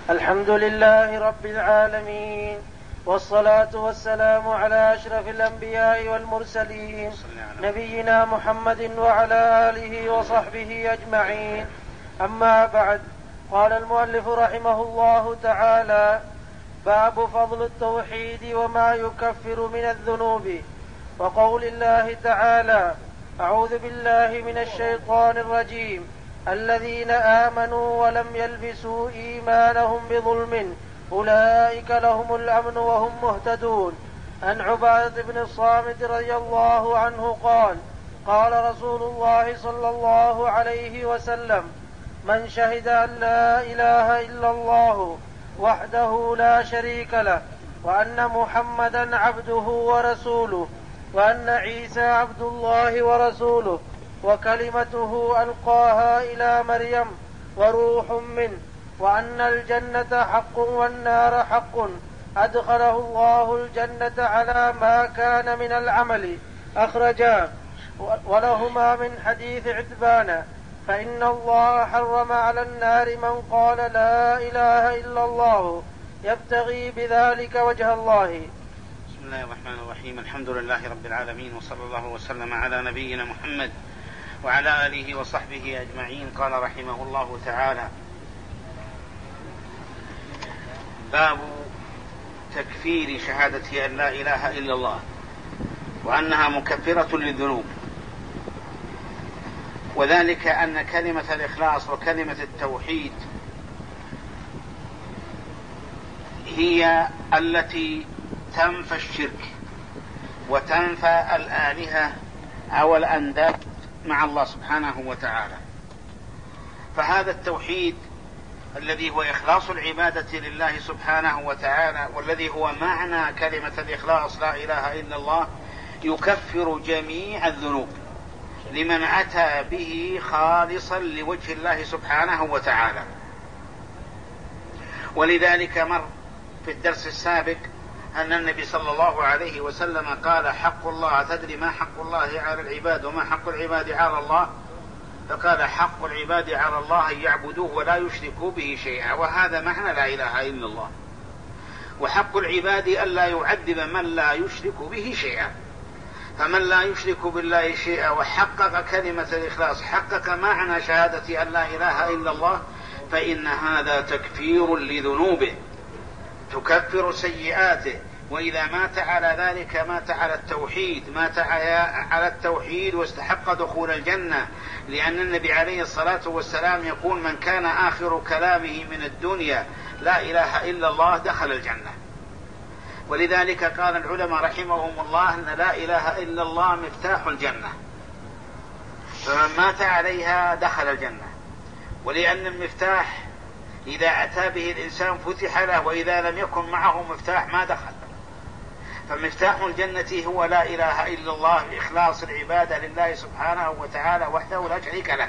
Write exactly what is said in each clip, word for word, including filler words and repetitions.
الحمد لله رب العالمين، والصلاة والسلام على أشرف الأنبياء والمرسلين نبينا محمد وعلى آله وصحبه أجمعين. أما بعد، قال المؤلف رحمه الله تعالى: باب فضل التوحيد وما يكفر من الذنوب. وقول الله تعالى: أعوذ بالله من الشيطان الرجيم، الذين آمنوا ولم يلبسوا إيمانهم بظلم أولئك لهم الأمن وهم مهتدون. عن عبادة بن الصامت رضي الله عنه قال: قال رسول الله صلى الله عليه وسلم: من شهد أن لا إله إلا الله وحده لا شريك له، وأن محمدا عبده ورسوله، وأن عيسى عبد الله ورسوله، وكلمته ألقاها إلى مريم وروح منه، وأن الجنة حق والنار حق، أدخله الله الجنة على ما كان من العمل. أخرجاه ولهما من حديث عتبان: فإن الله حرم على النار من قال لا إله إلا الله يبتغي بذلك وجه الله. بسم الله الرحمن الرحيم. الحمد لله رب العالمين، وصلى الله وسلم على نبينا محمد وعلى آله وصحبه أجمعين. قال رحمه الله تعالى: باب تكفير شهادة أن لا إله إلا الله وأنها مكفرة للذنوب، وذلك أن كلمة الإخلاص وكلمة التوحيد هي التي تنفى الشرك وتنفى الآلهة أو الأنداد مع الله سبحانه وتعالى. فهذا التوحيد الذي هو إخلاص العبادة لله سبحانه وتعالى، والذي هو معنى كلمة الإخلاص لا إله إلا الله، يكفر جميع الذنوب لمن أتى به خالصا لوجه الله سبحانه وتعالى. ولذلك مر في الدرس السابق أن النبي صلى الله عليه وسلم قال: حق الله، تدري ما حق الله على العباد وما حق العباد على الله؟ فقال: حق العباد على الله أن يعبدوه ولا يشركوا به شيئا، وهذا معنى لا إله إلا الله. وحق العباد ألا يعذب من لا يشرك به شيئا، فمن لا يشرك بالله شيئا وحقق كلمة الإخلاص، حقق معنى شهادة أن لا إله إلا الله، فإن هذا تكفير لذنوبه، تكفر سيئاته. وإذا مات على ذلك مات على التوحيد، مات على التوحيد واستحق دخول الجنة، لأن النبي عليه الصلاة والسلام يقول: من كان آخر كلامه من الدنيا لا إله إلا الله دخل الجنة. ولذلك قال العلماء رحمهم الله أن لا إله إلا الله مفتاح الجنة، فمن مات عليها دخل الجنة. ولأن المفتاح إذا أتى به الإنسان فتح له، وإذا لم يكن معه مفتاح ما دخل. فمفتاح الجنة هو لا إله إلا الله، بإخلاص العبادة لله سبحانه وتعالى وحده لا شريك له.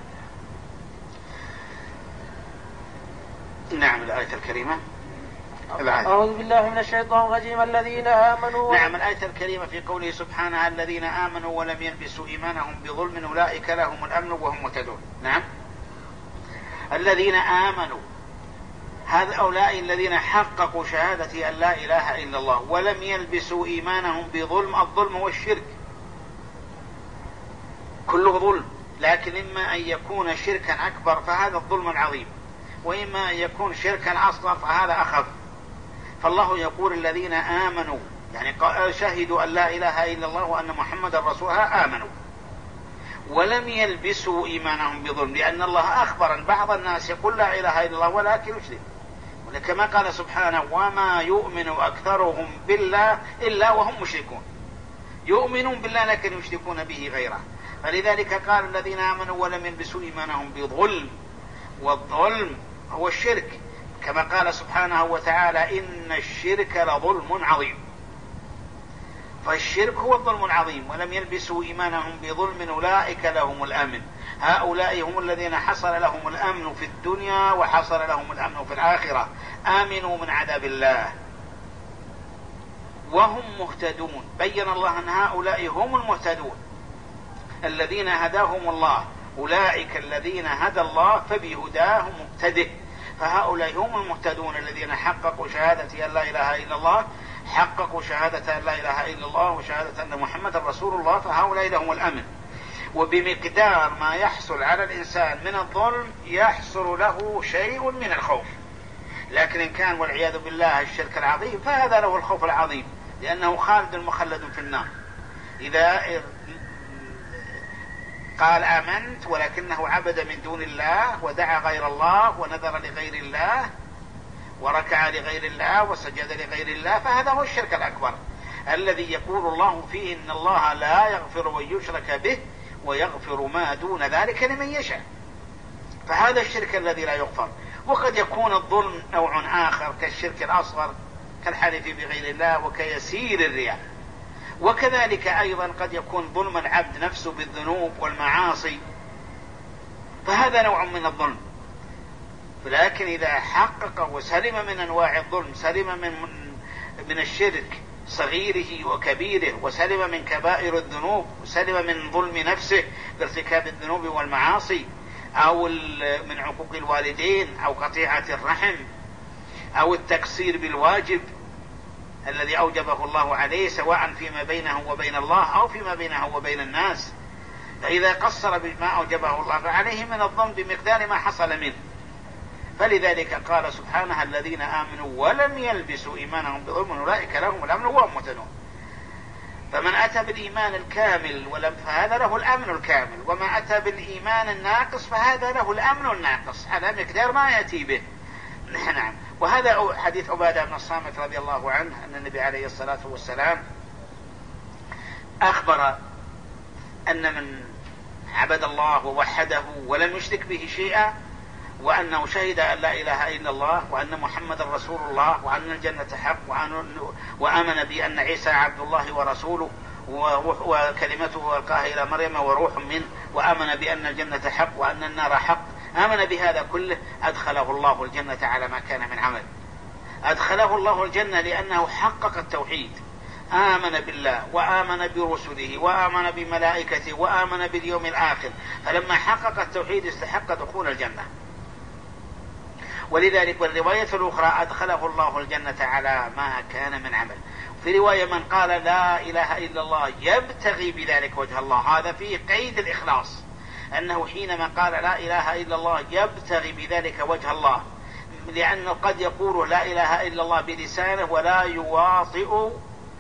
نعم. الآية الكريمة. أعوذ بالله من الشيطان الرجيم، الذين آمنوا. نعم. الآية الكريمة في قوله سبحانه: الذين آمنوا ولم يلبسوا إيمانهم بظلم أولئك لهم الأمن وهم مهتدون. نعم. الذين آمنوا هؤلاء الذين حققوا شهادة أن لا إله إلا الله ولم يلبسوا إيمانهم بظلم. الظلم هو الشرك، كله ظلم، لكن إما أن يكون شركا أكبر فهذا الظلم العظيم، وإما أن يكون شركا أصغر فهذا أخف. فالله يقول: الذين آمنوا، يعني شهدوا أن لا إله إلا الله وأن محمد رسولها، آمنوا ولم يلبسوا إيمانهم بظلم، لأن الله أخبر أن بعض الناس يقول لا إله إلا الله ولكن يشرك. ولكما قال سبحانه: وما يؤمن أكثرهم بالله إلا وهم مشركون. يؤمنون بالله لكن يشركون به غيره. فلذلك قال: الذين آمنوا ولم يلبسوا إيمانهم بظلم، والظلم هو الشرك، كما قال سبحانه وتعالى: إن الشرك لظلم عظيم. فالشرك هو الظلم العظيم. ولم يلبسوا إيمانهم بظلم أولئك لهم الأمن. هؤلاء هم الذين حصل لهم الأمن في الدنيا وحصل لهم الأمن في الآخرة، آمنوا من عذاب الله وهم مهتدون. بين الله أن هؤلاء هم المهتدون الذين هداهم الله، أولئك الذين هدى الله فبهداه مقتده. فهؤلاء هم المهتدون الذين حققوا شهادة أن لا إله إلا الله، حققوا شهادة أن لا إله إلا الله وشهادة أن محمد رسول الله، فهؤلاء لهم الأمن. وبمقدار ما يحصل على الإنسان من الظلم يحصل له شيء من الخوف، لكن إن كان والعياذ بالله الشرك العظيم فهذا له الخوف العظيم، لأنه خالد مخلد في النار. إذا قال آمنت ولكنه عبد من دون الله ودعا غير الله ونذر لغير الله وركع لغير الله وسجد لغير الله، فهذا هو الشرك الأكبر الذي يقول الله فيه إن الله لا يغفر أن يشرك به ويغفر ما دون ذلك لمن يشاء، فهذا الشرك الذي لا يغفر. وقد يكون الظلم نوع آخر كالشرك الأصغر كالحلف بغير الله وكيسير الرياء، وكذلك أيضا قد يكون ظلم العبد نفسه بالذنوب والمعاصي، فهذا نوع من الظلم. لكن إذا حقق وسلم من أنواع الظلم، سلم من من الشرك صغيره وكبيره، وسلم من كبائر الذنوب، وسلم من ظلم نفسه بارتكاب الذنوب والمعاصي، أو من عقوق الوالدين أو قطيعة الرحم أو التقصير بالواجب الذي أوجبه الله عليه سواء فيما بينه وبين الله أو فيما بينه وبين الناس، فإذا قصر بما أوجبه الله عليه من الظلم بمقدار ما حصل منه. فلذلك قال سبحانه الذين آمنوا ولم يلبسوا إيمانهم بظلم أولئك لهم الأمن وهم مهتدون. فمن أتى بالإيمان الكامل ولم فهذا له الأمن الكامل، وما أتى بالإيمان الناقص فهذا له الأمن الناقص على مقدار ما يأتي به. نعم. وهذا حديث عبادة بن الصامت رضي الله عنه أن النبي عليه الصلاة والسلام أخبر أن من عبد الله ووحده ولم يشرك به شيئا، وأنه شهد أن لا إله إلا الله وأن محمد رسول الله وأن الجنة حق، وآمن بأن عيسى عبد الله ورسوله وكلمته ألقاها إلى مريم وروح منه، وآمن بأن الجنة حق وأن النار حق، آمن بهذا كله أدخله الله الجنة على ما كان من عمل. أدخله الله الجنة لأنه حقق التوحيد، آمن بالله وآمن برسله وآمن بملائكته وآمن باليوم الآخر، فلما حقق التوحيد استحق دخول الجنة. ولذلك والرواية الأخرى أدخله الله الجنة على ما كان من عمل. في رواية من قال لا إله إلا الله يبتغي بذلك وجه الله، هذا فيه قيد الإخلاص، أنه حينما قال لا إله إلا الله يبتغي بذلك وجه الله، لأنه قد يقول لا إله إلا الله بلسانه ولا يواطئ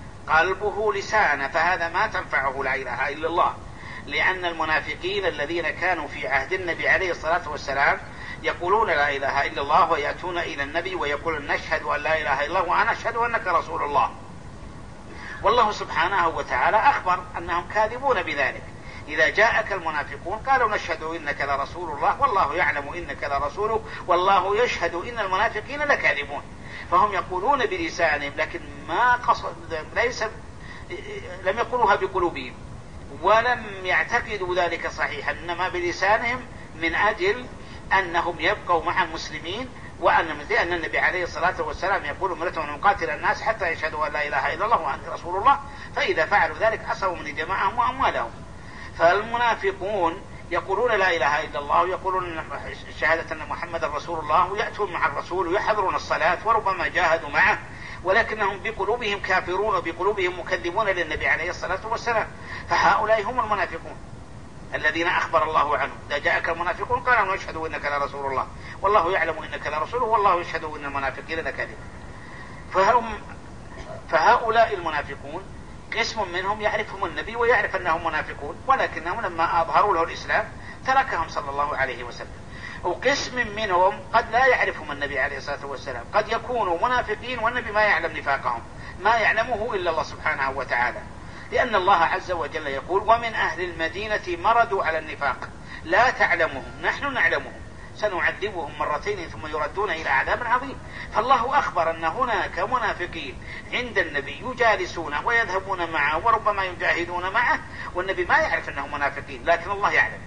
قلبه لسانه، فهذا ما تنفعه لا إله إلا الله. لأن المنافقين الذين كانوا في عهد النبي عليه الصلاة والسلام يقولون لا إله إلا الله ويأتون إلى النبي ويقولون نشهد أن لا إله إلا الله وأنا أشهد أنك رسول الله، والله سبحانه وتعالى أخبر أنهم كاذبون بذلك. إذا جاءك المنافقون قالوا نشهد إنك لرسول الله والله يعلم إنك لرسوله والله يشهد إن المنافقين لكاذبون. فهم يقولون بلسانهم لكن ما قصد ليس لم يقولوها بقلوبهم ولم يعتقدوا ذلك صحيحا، إنما بلسانهم من أجل أنهم يبقوا مع المسلمين، وأن لأن النبي عليه الصلاة والسلام يقول أمرتهم أن نقاتل الناس حتى يشهدوا أن لا إله إلا الله وأنت رسول الله، فإذا فعلوا ذلك عصوا من جماعهم وأموالهم. فالمنافقون يقولون لا إله إلا الله ويقولون شهادة أن محمد رسول الله ويأتون مع الرسول ويحضرون الصلاة وربما جاهدوا معه، ولكنهم بقلوبهم كافرون وبقلوبهم مكذبون للنبي عليه الصلاة والسلام. فهؤلاء هم المنافقون الذين أخبر الله عنهم. إذا جاءك المنافقون قالوا نشهد إنك لرسول الله والله يعلم إنك لرسوله والله يشهد إن المنافقين لكاذبون. فهم فهؤلاء المنافقون قسم منهم يعرفهم النبي ويعرف أنهم منافقون، ولكنهم لما أظهروا له الإسلام تركهم صلى الله عليه وسلم. وقسم منهم قد لا يعرفهم النبي عليه الصلاة والسلام، قد يكونوا منافقين والنبي ما يعلم نفاقهم، ما يعلمه إلا الله سبحانه وتعالى، لأن الله عز وجل يقول ومن أهل المدينة مردوا على النفاق لا تعلمهم نحن نعلمهم سنعذبهم مرتين ثم يردون إلى عذاب عظيم. فالله أخبر أن هناك منافقين عند النبي يجالسونه ويذهبون معه وربما يجاهدون معه، والنبي ما يعرف أنهم منافقين لكن الله يعلم.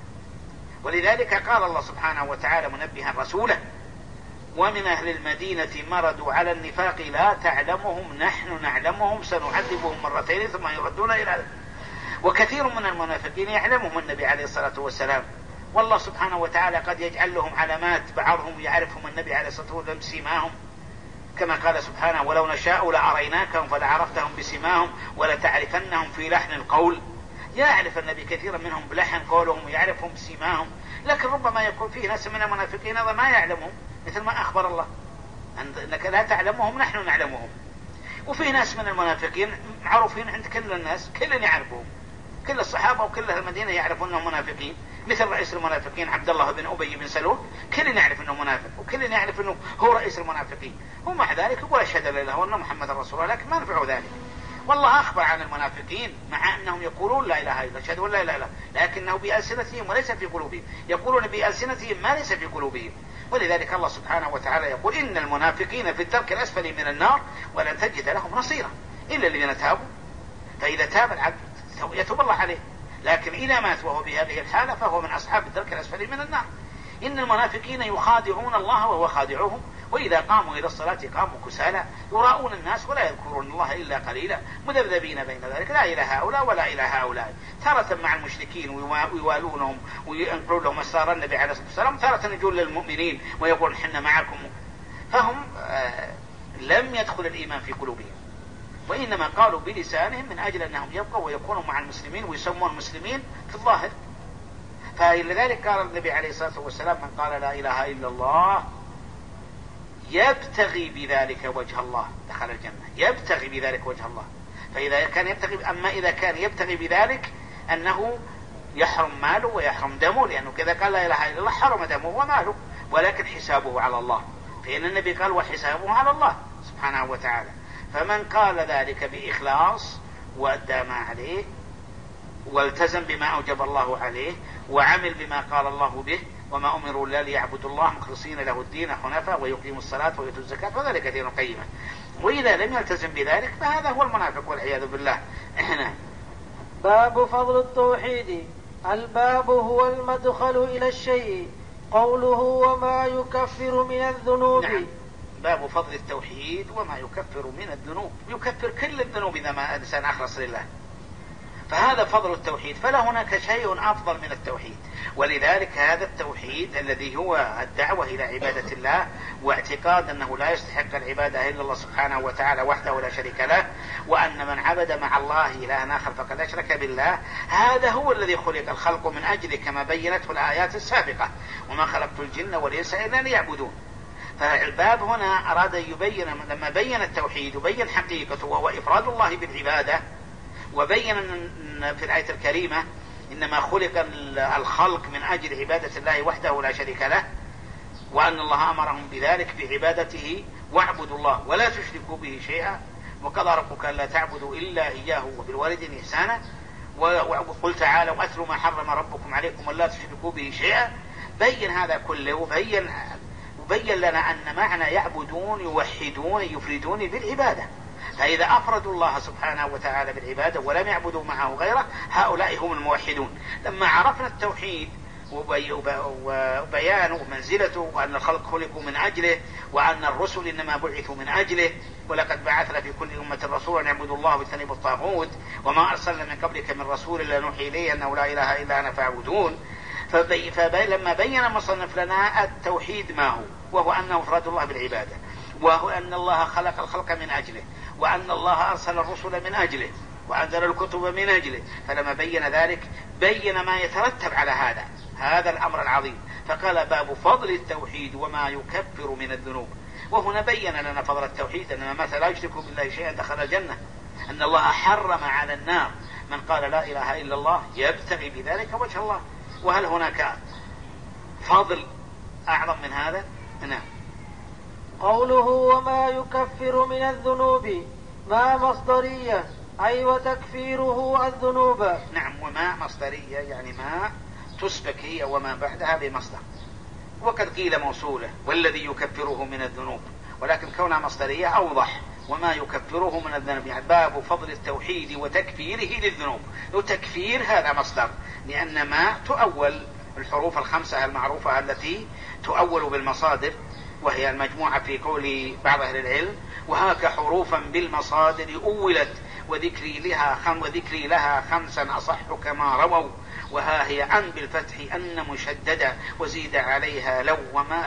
ولذلك قال الله سبحانه وتعالى منبها رسوله ومن أهل المدينة مردوا على النفاق لا تعلمهم نحن نعلمهم سنعذبهم مرتين ثم يردون إلى. وكثير من المنافقين يعلمهم النبي عليه الصلاة والسلام والله سبحانه وتعالى قد يجعل لهم علامات، بعضهم يعرفهم النبي عليه الصلاة والسلام بسيماهم، كما قال سبحانه ولو نشاء لأريناكهم فلعرفتهم بسيماهم ولتعرفنهم في لحن القول. يعرف النبي كثيرا منهم بلحن قولهم ويعرفهم بسيماهم، لكن ربما يكون فيه ناس من المنافقين هذا ما يعلمهم، مثل ما أخبر الله أنك لا تعلمهم نحن نعلمهم. وفي ناس من المنافقين معروفين عند كل الناس، كل يعرفهم، كل الصحابة وكل المدينة يعرفون أنهم منافقين، مثل رئيس المنافقين عبد الله بن أبي بن سلول، كل يعرف أنه منافق وكل يعرف أنه هو رئيس المنافقين، ومع ذلك يقول أشهد لا إله إلا الله وأن محمد رسول الله، لكن ما نفعه ذلك. والله أخبر عن المنافقين مع أنهم يقولون لا إله إلا الله، أشهد لا إله إلا الله، لكنه بألسنتهم وليس في قلوبهم، يقولون بألسنتهم ما ليس في قلوبهم. ولذلك الله سبحانه وتعالى يقول إن المنافقين في الدرك الأسفل من النار ولن تجد لهم نصيرا إلا الذين تابوا. فإذا تاب العبد يتوب الله عليه، لكن إذا مات وهو بهذه الحالة فهو من أصحاب الدرك الأسفل من النار. إن المنافقين يخادعون الله وهو خادعهم، وإذا قاموا إلى الصلاة قاموا كسالى يراؤون الناس ولا يذكرون الله إلا قليلا مذبذبين بين ذلك لا إلى هؤلاء ولا إلى هؤلاء، تارة مع المشركين ويوالونهم وينقلون لهم أسرار النبي عليه الصلاة والسلام، تارة يقول للمؤمنين ويقول حنا معكم. فهم آه لم يدخل الإيمان في قلوبهم، وإنما قالوا بلسانهم من أجل أنهم يبقوا ويكونوا مع المسلمين ويسمون المسلمين في الظاهر. فلذلك قال النبي عليه الصلاة والسلام من قال لا إله إلا الله يبتغي بذلك وجه الله دخل الجنة، يبتغي بذلك وجه الله. فإذا كان يبتغي، أما إذا كان يبتغي بذلك أنه يحرم ماله ويحرم دمه، لأنه كذا قال لا إله إلا الله حرم دمه وماله، ولكن حسابه على الله، فإن النبي قال وحسابه على الله سبحانه وتعالى. فمن قال ذلك بإخلاص وأدى ما عليه والتزم بما أوجب الله عليه وعمل بما قال الله به، وما أمروا إلا ليعبدوا الله مخلصين له الدين حنفاء ويقيموا الصلاة ويؤتوا الزكاة وذلك دين قيما. وإذا لم يلتزم بذلك فهذا هو المنافق والعياذ بالله. باب فضل التوحيد. الباب هو المدخل إلى الشيء، قوله وما يكفر من الذنوب. نعم. باب فضل التوحيد وما يكفر من الذنوب، يكفر كل الذنوب إذا ما الإنسان أخلص لله، فهذا فضل التوحيد، فلا هناك شيء أفضل من التوحيد. ولذلك هذا التوحيد الذي هو الدعوة إلى عبادة الله واعتقاد أنه لا يستحق العبادة إلا الله سبحانه وتعالى وحده ولا شريك له، وأن من عبد مع الله إلها آخر فقد أشرك بالله، هذا هو الذي خلق الخلق من أجله كما بينته الآيات السابقة وما خلقت الجن والإنس إلا ليعبدون. فالباب هنا أراد أن يبين، لما بين التوحيد وبين حقيقته وهو إفراد الله بالعبادة، وبين في الآية الكريمة إنما خلق الخلق من أجل عبادة الله وحده ولا شريك له، وأن الله أمرهم بذلك بعبادته واعبدوا الله ولا تشركوا به شيئا، وقضى ربك ألا تعبدوا إلا إياه وبالوالدين إحسانا، وقل تعالوا أتلوا ما حرم ربكم عليكم ولا تشركوا به شيئا. بين هذا كله وبين وبين لنا أن معنى يعبدون يوحدون يفردون بالعبادة. فإذا أفردوا الله سبحانه وتعالى بالعبادة ولم يعبدوا معه غيره هؤلاء هم الموحدون. لما عرفنا التوحيد وبيان ومنزلته وأن الخلق خلقوا من أجله وأن الرسل إنما بعثوا من أجله، ولقد بعثنا في كل أمة رسولا أن يعبدوا الله واجتنبوا الطاغوت وما أرسلنا من قبلك من رسول إلا نوحي إليه أنه لا إله إلا أنا فاعبدون. فبي فلما بين مصنف لنا التوحيد ما هو، وهو أنه إفراد الله بالعبادة، وهو أن الله خلق الخلق من أجله، وأن الله أرسل الرسل من أجله، وأنزل الكتب من أجله. فلما بين ذلك بين ما يترتب على هذا هذا الأمر العظيم، فقال باب فضل التوحيد وما يكفر من الذنوب. وهنا بين لنا فضل التوحيد أن مثلا لا يشرك بالله شيئا دخل الجنة، أن الله حرم على النار من قال لا إله إلا الله يبتغي بذلك وجه الله. وهل هناك فضل أعظم من هذا؟ نعم. قوله وما يكفر من الذنوب ما مصدرية، أي وتكفيره الذنوب. نعم. وما مصدرية يعني ما تسبك هي وما بعدها بمصدر، وقد قيل موصولة والذي يكفره من الذنوب، ولكن كونها مصدرية أوضح. وما يكفره من الذنوب يعني باب فضل التوحيد وتكفيره للذنوب. وتكفير هذا مصدر، لأن ما تؤول الحروف الخمسة المعروفة التي تؤول بالمصادر، وهي المجموعة في قول بعض أهل العلم وهاك حروفا بالمصادر أولت وذكري لها خم وذكري لها خمسا أصح كما رووا وها هي أن بالفتح أن مشددة وزيد عليها لو وما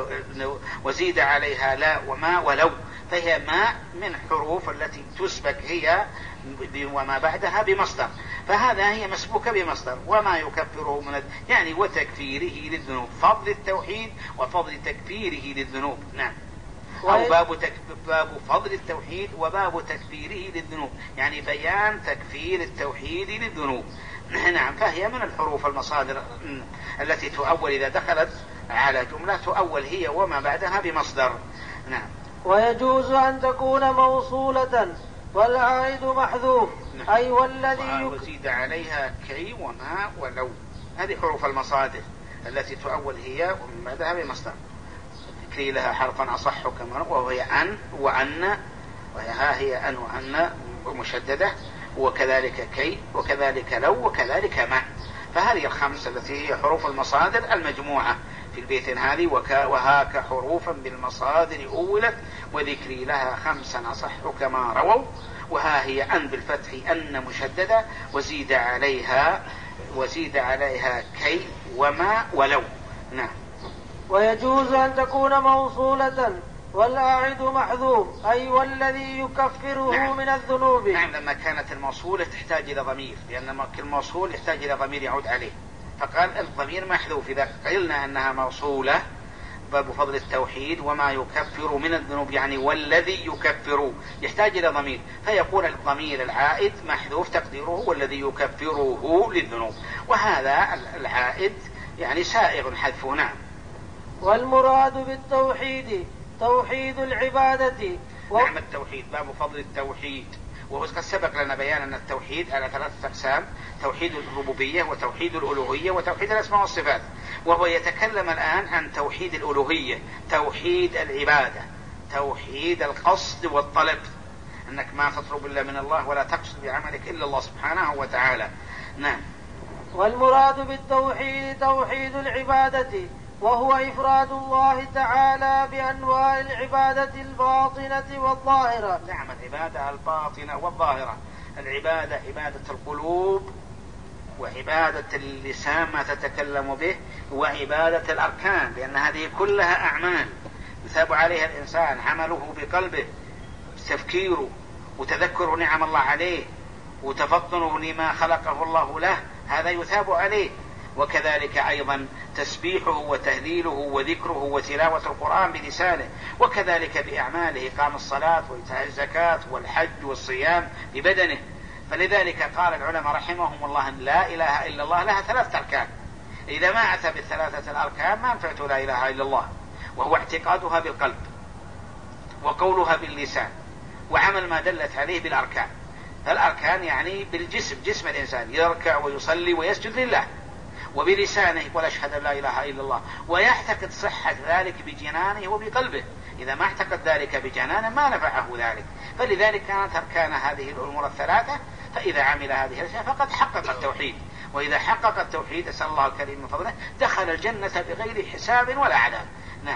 وزيد عليها لا وما ولو، فهي ما من حروف التي تسبك هي وما بعدها بمصدر، فهذا هي مسبوكة بمصدر وما يكفره من يعني وتكفيره للذنوب، فضل التوحيد وفضل تكفيره للذنوب. نعم. أو باب, تك... باب فضل التوحيد وباب تكفيره للذنوب، يعني بيان تكفير التوحيد للذنوب. نعم. فهي من الحروف المصادر التي تؤول إذا دخلت على جملة تؤول هي وما بعدها بمصدر. نعم. ويجوز أن تكون موصولة والعائد محذوف. نعم. أي والذي وزيد عليها كي وما ولو، هذه حروف المصادر التي تؤول هي ومن بعدها بمصدر. كي لها حرفا أصح كما وهي أن وأن، وها هي أن وأن مشددة، وكذلك كي وكذلك لو وكذلك ما. فهذه الخمس التي هي حروف المصادر المجموعة في البيت هذه. وهاك حروفا بالمصادر أولت وذكري لها خمسا أصح كما رووا. وها هي أن بالفتح أن مشددة وزيد عليها وزيد عليها كي وما ولو. نعم. ويجوز أن تكون موصولة والأعد محذوف، أي والذي يكفره. نعم. من الذنوب. نعم. لما كانت الموصولة تحتاج إلى ضمير، لأن الموصول يحتاج إلى ضمير يعود عليه، فقال الضمير محذوف. إذا قلنا أنها موصولة باب فضل التوحيد وما يكفر من الذنوب، يعني والذي يكفر يحتاج إلى ضمير، فيقول الضمير العائد محذوف تقديره والذي يكفره للذنوب، وهذا العائد يعني سائغ حذفه. نعم. والمراد بالتوحيد توحيد العبادة. و... نعم. التوحيد باب فضل التوحيد، وقد سبق لنا بيان أن التوحيد على ثلاثة أقسام: توحيد الربوبية وتوحيد الألوهية وتوحيد الأسماء والصفات. وهو يتكلم الآن عن توحيد الألوهية، توحيد العبادة، توحيد القصد والطلب، أنك ما تطلب إلا من الله ولا تقصد بعملك إلا الله سبحانه وتعالى. نعم. والمراد بالتوحيد توحيد العبادة، وهو إفراد الله تعالى بأنواع العبادة الباطنة والظاهرة. نعم. العبادة الباطنة والظاهرة. العبادة عبادة القلوب، وعبادة اللسان ما تتكلم به، وعبادة الأركان، لأن هذه كلها أعمال يثاب عليها الإنسان، عمله بقلبه، تفكيره وتذكر نعم الله عليه وتفطنه لما خلقه الله له، هذا يثاب عليه. وكذلك أيضا تسبيحه وتهليله وذكره وتلاوة القرآن بلسانه، وكذلك بأعماله، قام الصلاة وإيتاء الزكاة والحج والصيام ببدنه. فلذلك قال العلماء رحمهم الله أن لا إله إلا الله لها ثلاثة أركان، إذا ما أتى بالثلاثة الأركان ما نفعت لا إله إلا الله، وهو اعتقادها بالقلب وقولها باللسان وعمل ما دلت عليه بالأركان. فالأركان يعني بالجسم، جسم الإنسان يركع ويصلي ويسجد لله، وبلسانه يقول أشهد أن لا إله إلا الله، ويعتقد صحة ذلك بجنانه وبقلبه. إذا ما اعتقد ذلك بجنانه ما نفعه ذلك. فلذلك كانت أركان هذه الأمور الثلاثة، فإذا عمل هذه الأشياء فقد حقق التوحيد، وإذا حقق التوحيد أسأل الله الكريم من فضله دخل الجنة بغير حساب ولا عذاب. نعم.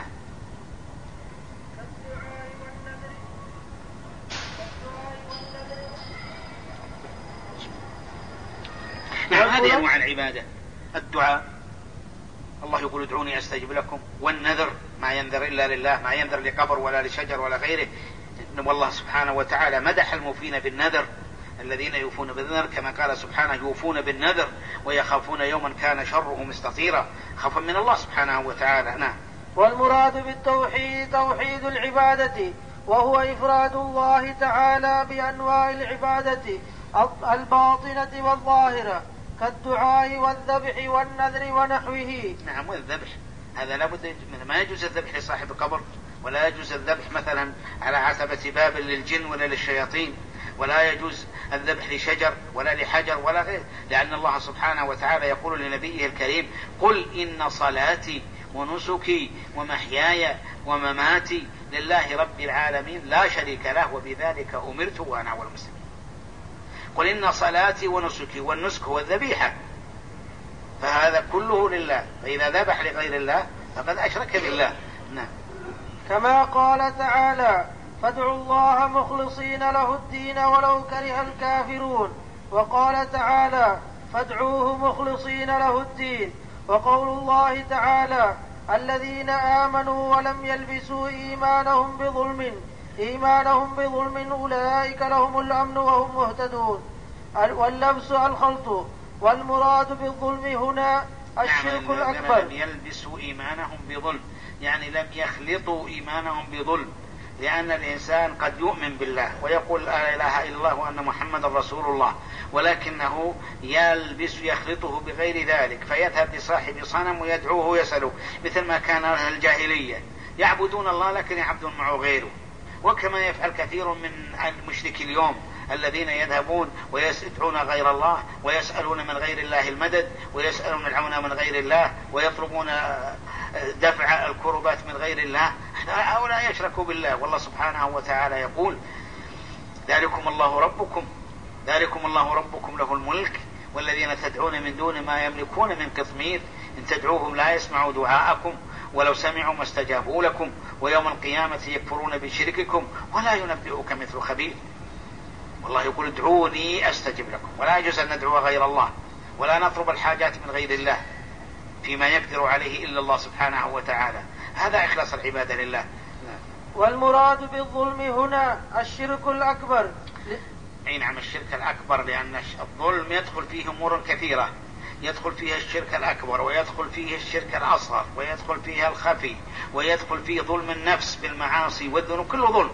نعم. هذه أنواع العبادة: الدعاء، الله يقول ادعوني أستجب لكم، والنذر ما ينذر إلا لله، ما ينذر لقبر ولا لشجر ولا غيره. والله سبحانه وتعالى مدح الموفين بالنذر، الذين يوفون بالنذر كما قال سبحانه يوفون بالنذر ويخافون يوما كان شره مستطيرا، خوفا من الله سبحانه وتعالى. نعم. والمراد بالتوحيد توحيد العبادة، وهو إفراد الله تعالى بأنواع العبادة الباطنة والظاهرة، كالدعاء والذبح والنذر ونحوه. نعم. والذبح هذا لابد، ما يجوز الذبح لصاحب القبر، ولا يجوز الذبح مثلا على عتبة باب للجن ولا للشياطين، ولا يجوز الذبح لشجر ولا لحجر ولا غير، لأن الله سبحانه وتعالى يقول لنبيه الكريم: قل إن صلاتي ونسكي ومحياي ومماتي لله رب العالمين لا شريك له وبذلك أمرت وأنا أول المسلمين. قل إن صلاتي ونسكي، والنسك هو الذبيحة، فهذا كله لله، فإذا ذبح لغير الله فقد أشرك بالله. نعم. كما قال تعالى: فادعوا الله مخلصين له الدين ولو كره الكافرون. وقال تعالى: فادعوه مخلصين له الدين. وقول الله تعالى الذين آمنوا ولم يلبسوا إيمانهم بظلم إيمانهم بظلم أولئك لهم الأمن وهم مهتدون. واللبس الخلط. والمراد بالظلم هنا الشرك يعني الأكبر. لم يلبسوا إيمانهم بظلم يعني لم يخلطوا إيمانهم بظلم، لأن الإنسان قد يؤمن بالله ويقول لا إله إلا الله وأن محمد رسول الله، ولكنه يلبس يخلطه بغير ذلك، فيذهب لصاحب صنم ويدعوه ويسأله، مثل ما كان أهل الجاهلية يعبدون الله لكن يعبدون معه غيره، وكما يفعل كثير من المشركي اليوم الذين يذهبون ويدعون غير الله ويسألون من غير الله المدد ويسألون العون من غير الله ويطلبون دفع الكربات من غير الله. هؤلاء يشركوا بالله، والله سبحانه وتعالى يقول ذلكم الله ربكم ذلكم الله ربكم له الملك والذين تدعون من دون ما يملكون من قطمير إن تدعوهم لا يسمعوا دعاءكم ولو سمعوا ما استجابوا لكم ويوم القيامة يكفرون بشرككم ولا ينبئك مثل خبير. والله يقول ادعوني أستجب لكم، ولا يجوز أن ندعو غير الله ولا نطلب الحاجات من غير الله فيما يقدر عليه إلا الله سبحانه وتعالى. هذا إخلاص العبادة لله. والمراد بالظلم هنا الشرك الأكبر. أي نعم الشرك الأكبر، لأن الظلم يدخل فيه أمور كثيرة، يدخل فيها الشرك الأكبر ويدخل فيه الشرك الأصغر ويدخل فيها الخفي ويدخل فيه ظلم النفس بالمعاصي والذنوب، كله ظلم،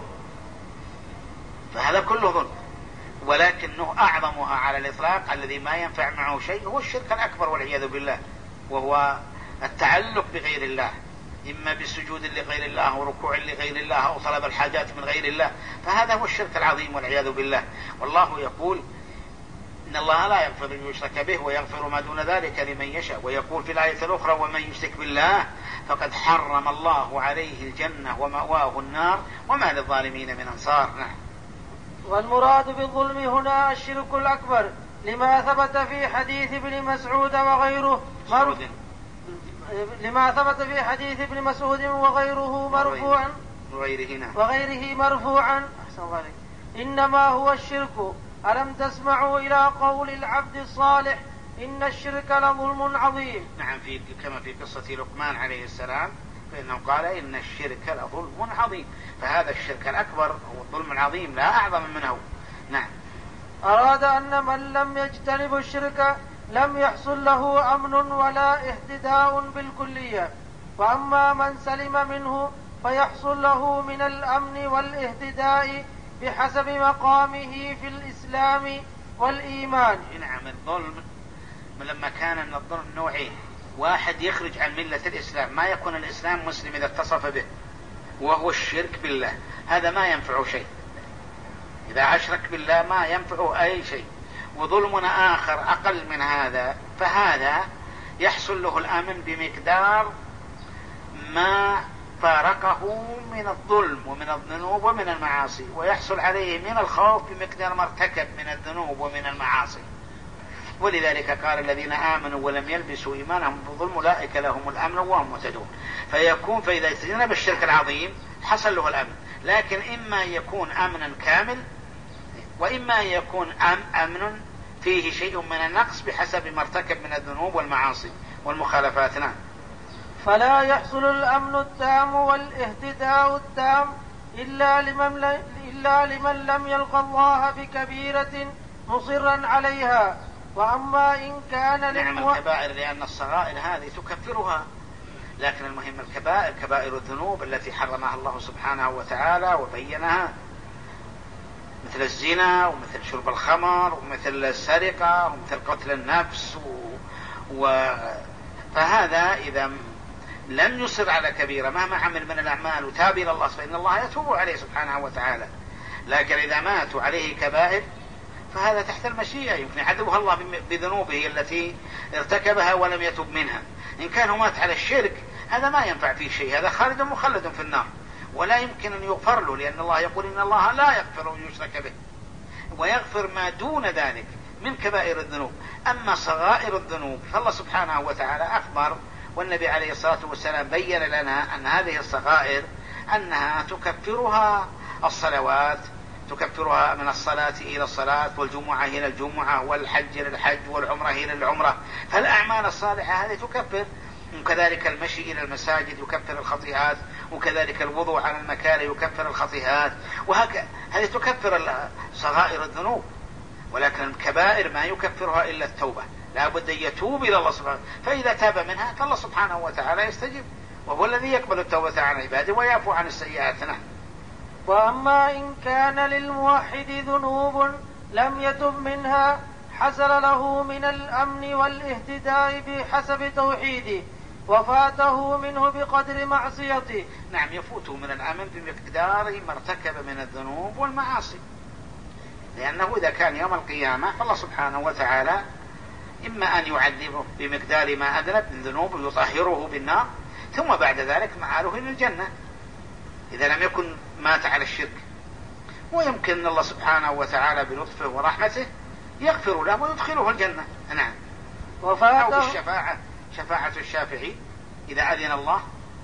فهذا كله ظلم. ولكنه أعظمها على الإطلاق الذي ما ينفع معه شيء هو الشرك الأكبر والعياذ بالله، وهو التعلق بغير الله، إما بالسجود لغير الله وركوع لغير الله أو طلب الحاجات من غير الله، فهذا هو الشرك العظيم والعياذ بالله. والله يقول إن الله لا يغفر أن يشرك به ويغفر ما دون ذلك لمن يشاء، ويقول في الآية الأخرى ومن يشرك بالله فقد حرم الله عليه الجنة ومأواه النار وما للظالمين من أنصار. نعم. والمراد بالظلم هنا الشرك الأكبر لما ثبت في حديث ابن مسعود وغيره مرف... لما ثبت في حديث ابن مسعود وغيره مرفوعا وغيره, وغيره مرفوعا إنما هو الشرك. ألم تسمعوا إلى قول العبد الصالح إن الشرك لظلم عظيم. نعم، في كما في قصة لقمان عليه السلام فإنه قال إن الشرك لظلم عظيم، فهذا الشرك الأكبر هو الظلم العظيم لا أعظم منه. نعم. أراد أن من لم يجتنب الشرك لم يحصل له أمن ولا اهتداء بالكلية، وأما من سلم منه فيحصل له من الأمن والاهتداء بحسب مقامه في الإسلام والإيمان. نعم. الظلم لما كان من الظلم نوعين، واحد يخرج عن ملة الإسلام، ما يكون الإسلام مسلم إذا اتصف به، وهو الشرك بالله، هذا ما ينفع شيء، إذا أشرك بالله ما ينفعه أي شيء. وظلمنا آخر أقل من هذا، فهذا يحصل له الأمن بمقدار ما فارقه من الظلم ومن الذنوب ومن المعاصي، ويحصل عليه من الخوف بمقدار ما ارتكب من الذنوب ومن المعاصي. ولذلك قال الذين آمنوا ولم يلبسوا إيمانهم بظلم أولئك لهم الأمن وهم مهتدون. فيكون فإذا اجتنب الشرك العظيم حصل له الأمن، لكن إما يكون أمنا كامل وإما يكون أمن فيه شيء من النقص بحسب ما ارتكب من الذنوب والمعاصي والمخالفات. نعم. فلا يحصل الأمن التام والاهتداء التام إلا لمن, إلا لمن لم يلقى الله بكبيرة مصرا عليها. وأما إن كان نعم الكبائر، لأن الصغائر هذه تكفرها، لكن المهم الكبائر كبائر الذنوب التي حرمها الله سبحانه وتعالى وبينها، مثل الزنا ومثل شرب الخمر ومثل السرقة ومثل قتل النفس و... و... فهذا إذا لم يصر على كبيرة مهما عمل من الأعمال وتاب إلى الله فإن الله يتوب عليه سبحانه وتعالى. لكن إذا ماتوا عليه كبائر فهذا تحت المشيئة، يمكن يعذبها الله بذنوبه التي ارتكبها ولم يتوب منها. إن كان مات على الشرك هذا ما ينفع فيه شيء، هذا خالد مخلد في النار ولا يمكن أن يغفر له، لأن الله يقول إن الله لا يغفر أن يشرك به ويغفر ما دون ذلك من كبائر الذنوب. أما صغائر الذنوب فالله سبحانه وتعالى أخبر، والنبي عليه الصلاة والسلام بين لنا أن هذه الصغائر أنها تكفرها الصلوات تكفرها من الصلاة إلى الصلاة، والجمعة إلى الجمعة، والحج إلى الحج، والعمرة إلى العمرة. فالأعمال الصالحة هذه تكفر. وكذلك المشي إلى المساجد يكفر الخطيئات، وكذلك الوضوء على المكاره يكفر الخطيئات، وهكذا هذه تكفر صغائر الذنوب. ولكن الكبائر ما يكفرها إلا التوبة، لا بد أن يتوب إلى الله سبحانه، فإذا تاب منها فالله سبحانه وتعالى يستجيب، وهو الذي يقبل التوبة عن عباده ويعفو عن السيئات. نعم. وأما إن كان للموحد ذنوب لم يتب منها حصل له من الأمن والاهتداء بحسب توحيده، وفاته منه بقدر معصيته. نعم، يفوته من الأمن بمقدار ما ارتكب من الذنوب والمعاصي، لأنه إذا كان يوم القيامة فالله سبحانه وتعالى إما أن يعذبه بمقدار ما أذنب من ذنوب يطهره بالنار، ثم بعد ذلك معاله إلى الجنة إذا لم يكن مات على الشرك. ويمكن الله سبحانه وتعالى بلطفه ورحمته يغفر له ويدخله الجنة. نعم. أو بالشفاعة، شفاعة الشافعي إذا أذن الله،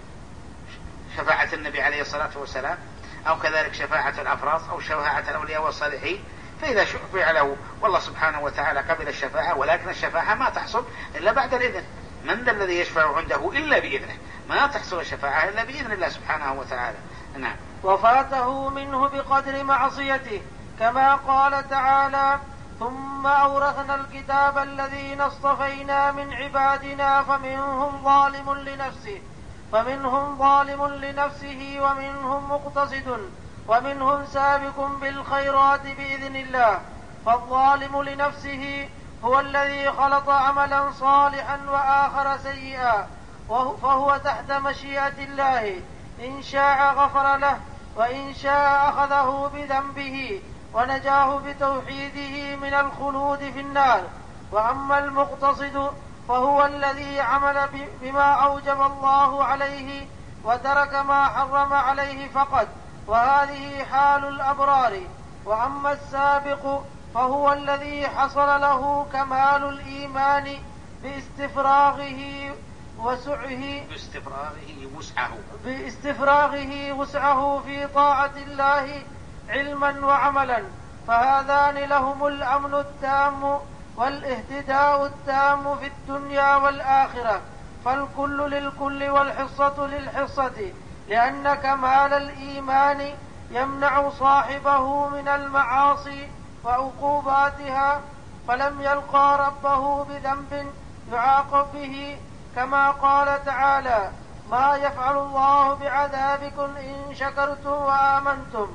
شفاعة النبي عليه الصلاة والسلام، أو كذلك شفاعة الأفراط، أو شفاعة الأولياء والصالحين. فإذا شفع له والله سبحانه وتعالى قبل الشفاعة، ولكن الشفاعة ما تحصل إلا بعد الإذن. من ذا الذي يشفع عنده إلا بإذنه؟ ما تحصل الشفاعة إلا بإذن الله سبحانه وتعالى. نعم. وفاته منه بقدر معصيته، كما قال تعالى: ثم أورثنا الكتاب الذين اصطفينا من عبادنا فمنهم ظالم لنفسه فمنهم ظالم لنفسه ومنهم مقتصد ومنهم سابق بالخيرات بإذن الله. فالظالم لنفسه هو الذي خلط عملا صالحا وآخر سيئا، فهو تحت مشيئة الله، إن شاء غفر له وإن شاء أخذه بذنبه ونجاه بتوحيده من الخلود في النار. وأما المقتصد فهو الذي عمل بما أوجب الله عليه وترك ما حرم عليه فقط، وهذه حال الأبرار. وأما السابق فهو الذي حصل له كمال الإيمان باستفراغه وسعه باستفراغه وسعه باستفراغه وسعه في طاعة الله علما وعملا، فهذان لهم الأمن التام والاهتداء التام في الدنيا والآخرة، فالكل للكل والحصة للحصة، لأن كمال الإيمان يمنع صاحبه من المعاصي وعقوباتها، فلم يلقى ربه بذنب يعاقب به، كما قال تعالى: ما يفعل الله بعذابكم إن شكرتم وآمنتم.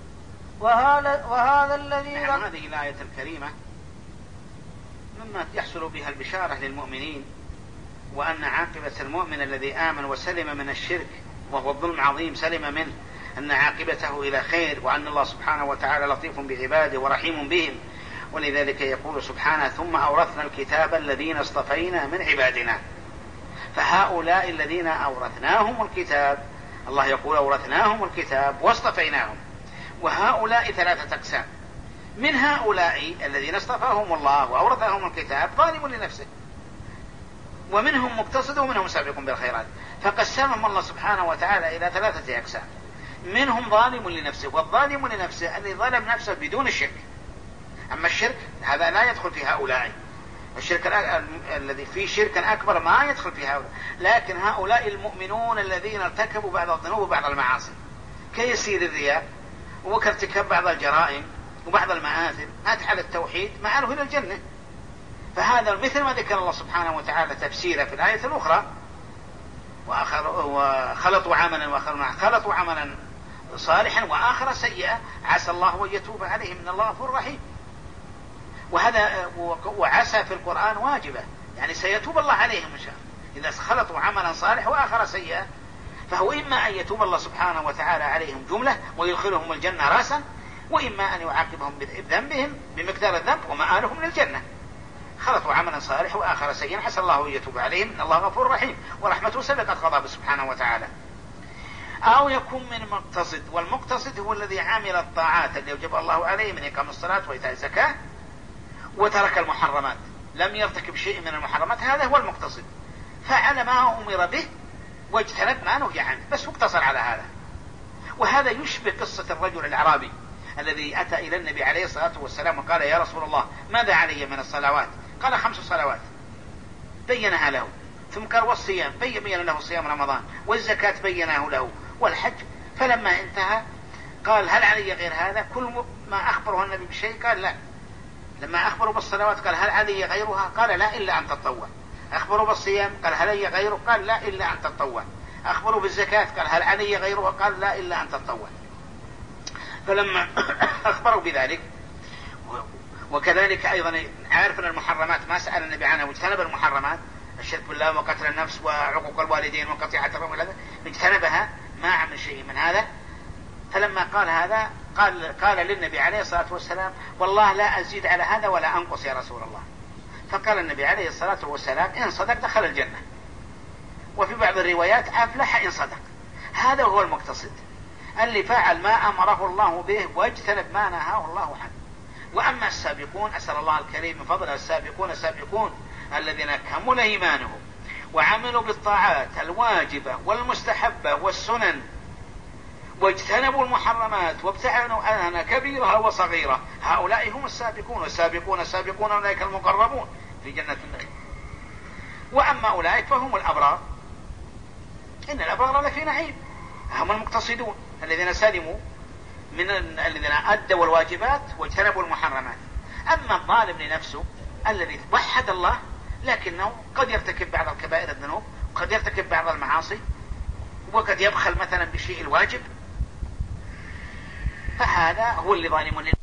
وهذا, وهذا الذي نعم. هذه الآية الكريمة مما يحصل بها البشارة للمؤمنين، وأن عاقبة المؤمن الذي آمن وسلم من الشرك وهو الظلم عظيم سلم منه، أن عاقبته إلى خير، وأن الله سبحانه وتعالى لطيف بعباده ورحيم بهم. ولذلك يقول سبحانه: ثم أورثنا الكتاب الذين اصطفينا من عبادنا. فهؤلاء الذين أورثناهم الكتاب، الله يقول أورثناهم الكتاب واصطفيناهم، وهؤلاء ثلاثة أقسام. من هؤلاء الذين اصطفاهم الله وأورثهم الكتاب ظالم لنفسه، ومنهم مقتصد، ومنهم سابق بالخيرات. فقسمهم الله سبحانه وتعالى إلى ثلاثة أقسام. منهم ظالم لنفسه، والظالم لنفسه الذي ظلم نفسه بدون الشرك. أما الشرك هذا لا يدخل في هؤلاء، الشرك الذي فيه شرك أكبر ما يدخل في هؤلاء. لكن هؤلاء المؤمنون الذين ارتكبوا بعض الذنوب وبعض المعاصي كيسير الرياء وكارتكاب بعض الجرائم وبعض المآثم، أدخل التوحيد معه إلى الجنة. فهذا مثل ما ذكر الله سبحانه وتعالى تفسيره في الآية الأخرى: وخلطوا عملا وآخر خلطوا عملا صالحا وآخر سيئا عسى الله أن يتوب عليهم إن الله غفور رحيم. وهذا وعسى في القرآن واجبة، يعني سيتوب الله عليهم إن شاء الله إذا خلطوا عملا صالحا وآخر سيئا. فهو إما أن يتوب الله سبحانه وتعالى عليهم جملة ويدخلهم الجنة راسا، وإما أن يعاقبهم بذنبهم بمقدار الذنب ومآلهم للجنة. خلطوا عملا صالح وآخر سيئا عسى الله أن يتوب عليهم إن الله غفور رحيم، ورحمته سبقت غضبه سبحانه وتعالى. أو يكون من مقتصد، والمقتصد هو الذي عمل الطاعات اللي يوجب الله عليه من إقام الصلاة وإيتاء الزكاة وترك المحرمات، لم يرتكب شيء من المحرمات، هذا هو المقتصد. فعل ما أمر به واجتنب ما نهي عنه، بس مقتصر على هذا. وهذا يشبه قصة الرجل الأعرابي الذي أتى إلى النبي عليه الصلاة والسلام وقال يا رسول الله ماذا علي من الصلوات؟ قال خمس صلوات بينها له. ثم قال والصيام بين بين له صيام رمضان، والزكاة بيناه له، والحج. فلما انتهى قال هل علي غير هذا؟ كل ما أخبره النبي بشيء قال لا. لما أخبروا بالصلوات قال هل علي غيرها؟ قال لا إلا أن تطوع. أخبروا بالصيام قال هل علي غيره؟ قال لا إلا أن تطوع. أخبروا بالزكاة قال هل علي غيرها؟ قال لا إلا أن تطوع. فلما أخبروا بذلك، وكذلك أيضا عارف أن المحرمات ما سأل النبي عنها واجتنب المحرمات، الشرك بالله وقتل النفس وعقوق الوالدين وقطيعة الرحم، اجتنبها ما عمل شيء من هذا. فلما قال هذا قال, قال للنبي عليه الصلاة والسلام والله لا أزيد على هذا ولا أنقص يا رسول الله. فقال النبي عليه الصلاة والسلام إن صدق دخل الجنة، وفي بعض الروايات أفلح إن صدق. هذا هو المقتصد اللي فعل ما أمره الله به واجتنب ما نهاه الله عنه. وأما السابقون أسأل الله الكريم من فضل السابقون السابقون الذين كمل إيمانهم وعملوا بالطاعات الواجبة والمستحبة والسنن واجتنبوا المحرمات وابتعدوا عنها كبيرها وصغيرة، هؤلاء هم السابقون. والسابقون السابقون أولئك المقربون في جنة النعيم. وأما أولئك فهم الأبرار، إن الأبرار لفي نعيم، هم المقتصدون الذين سلموا من الذين أدوا الواجبات واجتنبوا المحرمات. أما الظالم لنفسه الذي وحد الله لكنه قد يرتكب بعض الكبائر الذنوب، قد يرتكب بعض المعاصي، وقد يبخل مثلا بالشيء الواجب، فهذا هو اللي ظالم لنفسه.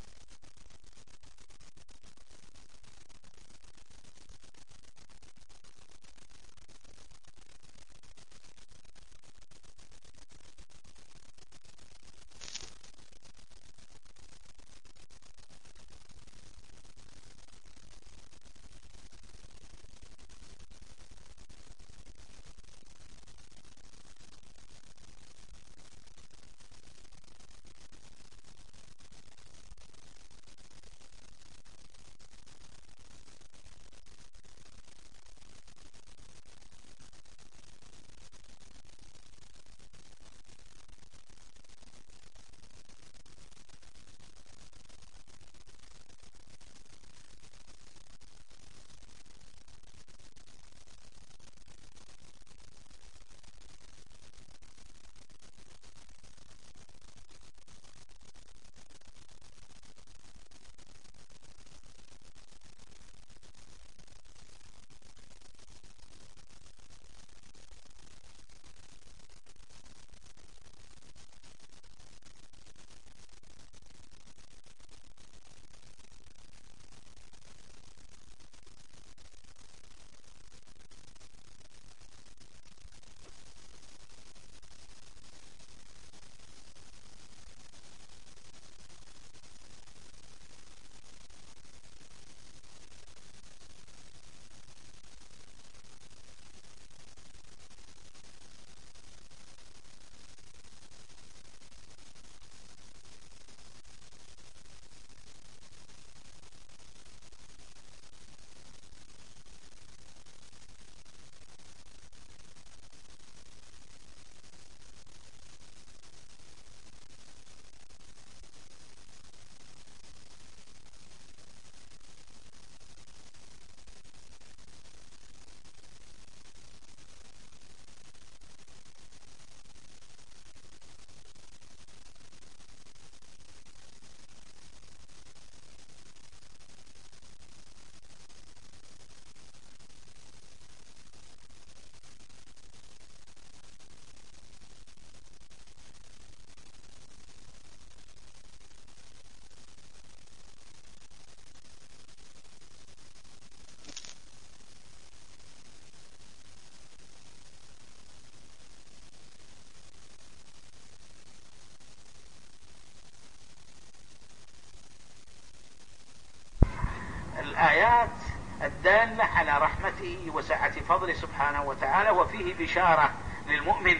الآيات الدالة على رحمته وسعة فضله سبحانه وتعالى، وفيه بشارة للمؤمن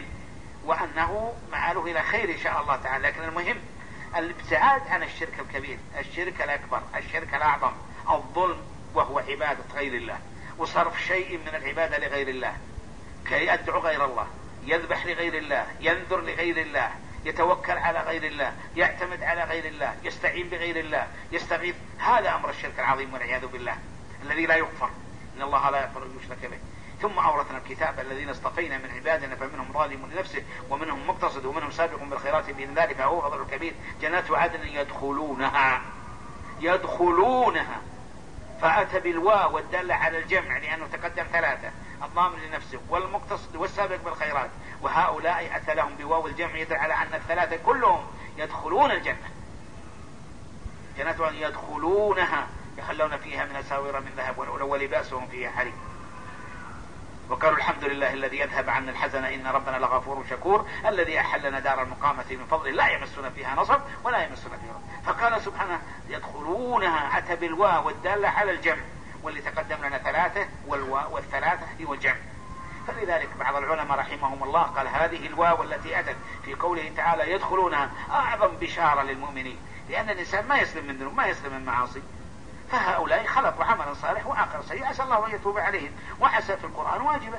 وأنه معاله إلى خير إن شاء الله تعالى. لكن المهم الابتعاد عن الشرك الكبير، الشرك الأكبر، الشرك الأعظم، الظلم وهو عبادة غير الله، وصرف شيء من العبادة لغير الله، كي يدعو غير الله، يذبح لغير الله، ينذر لغير الله، يتوكل على غير الله، يعتمد على غير الله، يستعين بغير الله، يستغيث. هذا أمر الشرك العظيم والعياذ بالله الذي لا يغفر. إن الله لا يغفر أن يشرك به. ثم أورثنا الكتاب الذين اصطفينا من عبادنا فمنهم ظالم لنفسه ومنهم مقتصد ومنهم سابق بالخيرات بإذن الله فهو فضل الكبير. جنات عدن يدخلونها يدخلونها فأتى بالواو والدالة على الجمع لأنه تقدم ثلاثة، الضامن لنفسه والمقتصد والسابق بالخيرات، وهؤلاء أتى لهم بواو الجمع يدل على أن الثلاثة كلهم يدخلون الجنة. جنات عدن يدخلونها يخلون فيها من أساور من ذهب ولباسهم فيها حرير. وقالوا الحمد لله الذي يذهب عنا الحزن إن ربنا لغفور شكور الذي أحلنا دار المقامة من فضله لا يمسنا فيها نصب ولا يمسنا فيها رب. فقال سبحانه يدخلونها أتى بالواو والدالة على الجمع، واللي تقدم لنا ثلاثة والواو والثلاثة هي الجمع. فلذلك بعض العلماء رحمهم الله قال هذه الواو التي أتت في قوله تعالى يدخلونها أعظم بشارة للمؤمنين، لأن الإنسان ما يسلم من ذنوب ما يسلم من معاصي، فهؤلاء خلقوا عملا صالح وآخر سيء عسى الله أن يتوب عليهم وعسى في القرآن واجبا.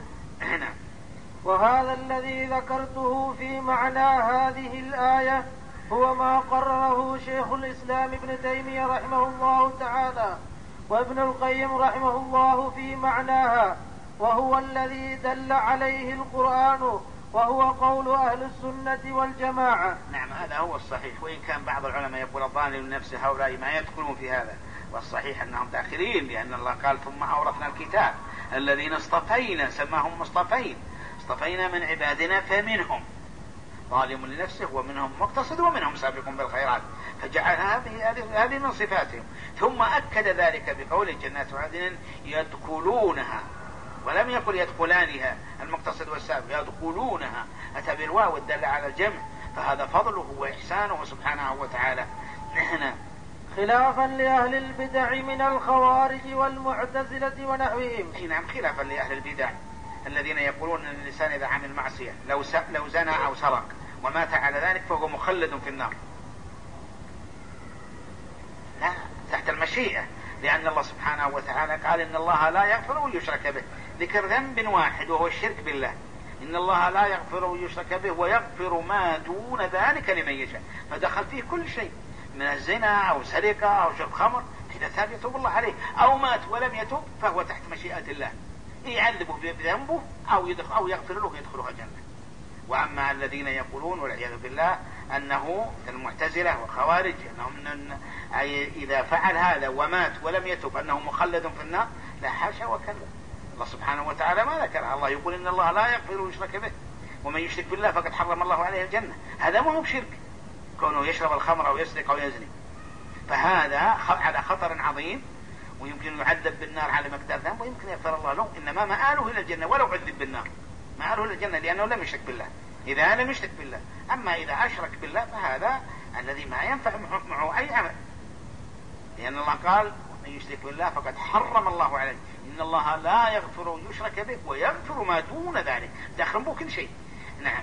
وهذا الذي ذكرته في معنى هذه الآية هو ما قرره شيخ الإسلام ابن تيمية رحمه الله تعالى وابن القيم رحمه الله في معناها، وهو الذي دل عليه القرآن وهو قول أهل السنة والجماعة. نعم هذا هو الصحيح، وإن كان بعض العلماء يقول الظالم لنفسه هؤلاء ما يدخلون في هذا، والصحيح أنهم داخلين، لأن الله قال ثم أورثنا الكتاب الذين اصطفينا سماهم مصطفين اصطفينا من عبادنا فمنهم ظالم لنفسه ومنهم مقتصد ومنهم سابق بالخيرات، فجعل هذه من صفاتهم. ثم أكد ذلك بقول جنات عدن يدخلونها، ولم يقل يدخلانها المقتصد والسابق، يدخلونها أتى بالواو والدالة على الجمع، فهذا فضله وإحسانه سبحانه وتعالى. نحن خلافا لأهل البدع من الخوارج والمعتزلة ونحوهم. نعم خلافا لأهل البدع الذين يقولون أن الإنسان إذا عمل معصية لو لو زنى أو سرق ومات على ذلك فهو مخلد في النار. لا، تحت المشيئة، لأن الله سبحانه وتعالى قال إن الله لا يغفر أن يشرك به، ذكر ذنب واحد وهو الشرك بالله. إن الله لا يغفر أن يشرك به ويغفر ما دون ذلك لمن يشاء، فدخل فيه كل شيء من الزنا أو سرقة أو شرب خمر، إذا تاب يتوب الله عليه، أو مات ولم يتوب فهو تحت مشيئة الله، يعذبه بذنبه أو يدخل أو يغفر له يدخله الجنة. وأما الذين يقولون والعياذ بالله أنه المعتزلة وخوارج أنهم أي إذا فعل هذا ومات ولم يتوب أنه مخلد في النار، لا حاشا وكلا، الله سبحانه وتعالى ما ذكر. الله يقول إن الله لا يغفر ويشرك به ومن يشرك بالله فقد حرم الله عليه الجنة. هذا ما هو بشرك كونه يشرب الخمر أو يسرق أو يزني، فهذا على خطر عظيم ويمكن يعذب بالنار على مقدار ذنبه ويمكن يغفر الله له، إنما مآله إلى الجنة ولو عذب بالنار، مآله إلى الجنة لأنه لم يشرك بالله. إذا لم يشرك بالله، أما إذا أشرك بالله فهذا الذي ما ينفع معه أي عمل، لأن الله قال من يشرك بالله فقد حرم الله عليه. إن الله لا يغفر يشرك به ويغفر ما دون ذلك، داخل به كل شيء. نعم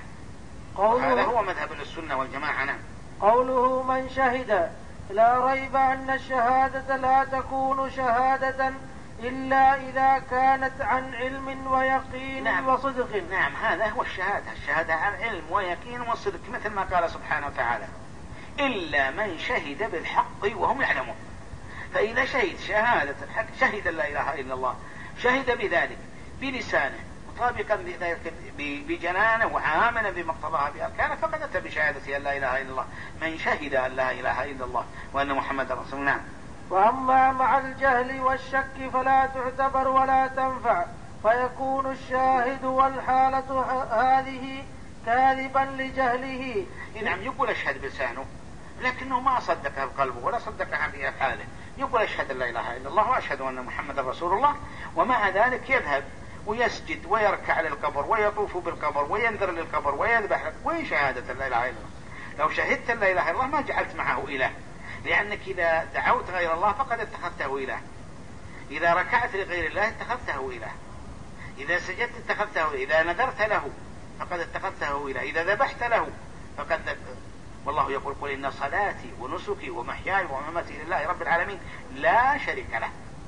هذا هو مذهب السنة والجماعة. نعم قوله من شهد لا ريب أن الشهادة لا تكون شهادة إلا إذا كانت عن علم ويقين نعم. وصدق. نعم هذا هو الشهادة، الشهادة عن علم ويقين وصدق، مثل ما قال سبحانه وتعالى إلا من شهد بالحق وهم يعلمون. فإذا شهد شهادة الحق، شهد لا إله إلا الله، شهد بذلك بلسانه مطابقا بذلك بجنانه وعاملا بمقتضاها بأركانه، فقد أتى بشهادة أن لا إله إلا الله، من شهد أن لا إله إلا الله وأن محمد رسول الله. وأما مع الجهل والشك فلا تعتبر ولا تنفع، فيكون الشاهد والحالة هذه كاذبا لجهله. نعم يقول أشهد بلسانه لكنه ما صدقها بقلبه ولا صدقها بأفعاله، يقول أشهد أن لا إله إلا الله وأشهد أن محمد رسول الله، ومع ذلك يذهب ويسجد ويركع للقبر ويطوف بالقبر وينذر للقبر ويذبح. وين شهادة لا إله إلا الله؟ لو شهدت لا إله إلا الله ما جعلت معه إله، لأنك إذا دعوت غير الله فقد اتخذته إله، إذا ركعت لغير الله اتخذته إله، إذا سجدت اتخذته، إذا نذرت له فقد اتخذته إله، إذا ذبحت له فقد ذبحت. والله يقول قل إن صلاتي ونسكي ومحياي ومماتي لله رب العالمين لا شريك له.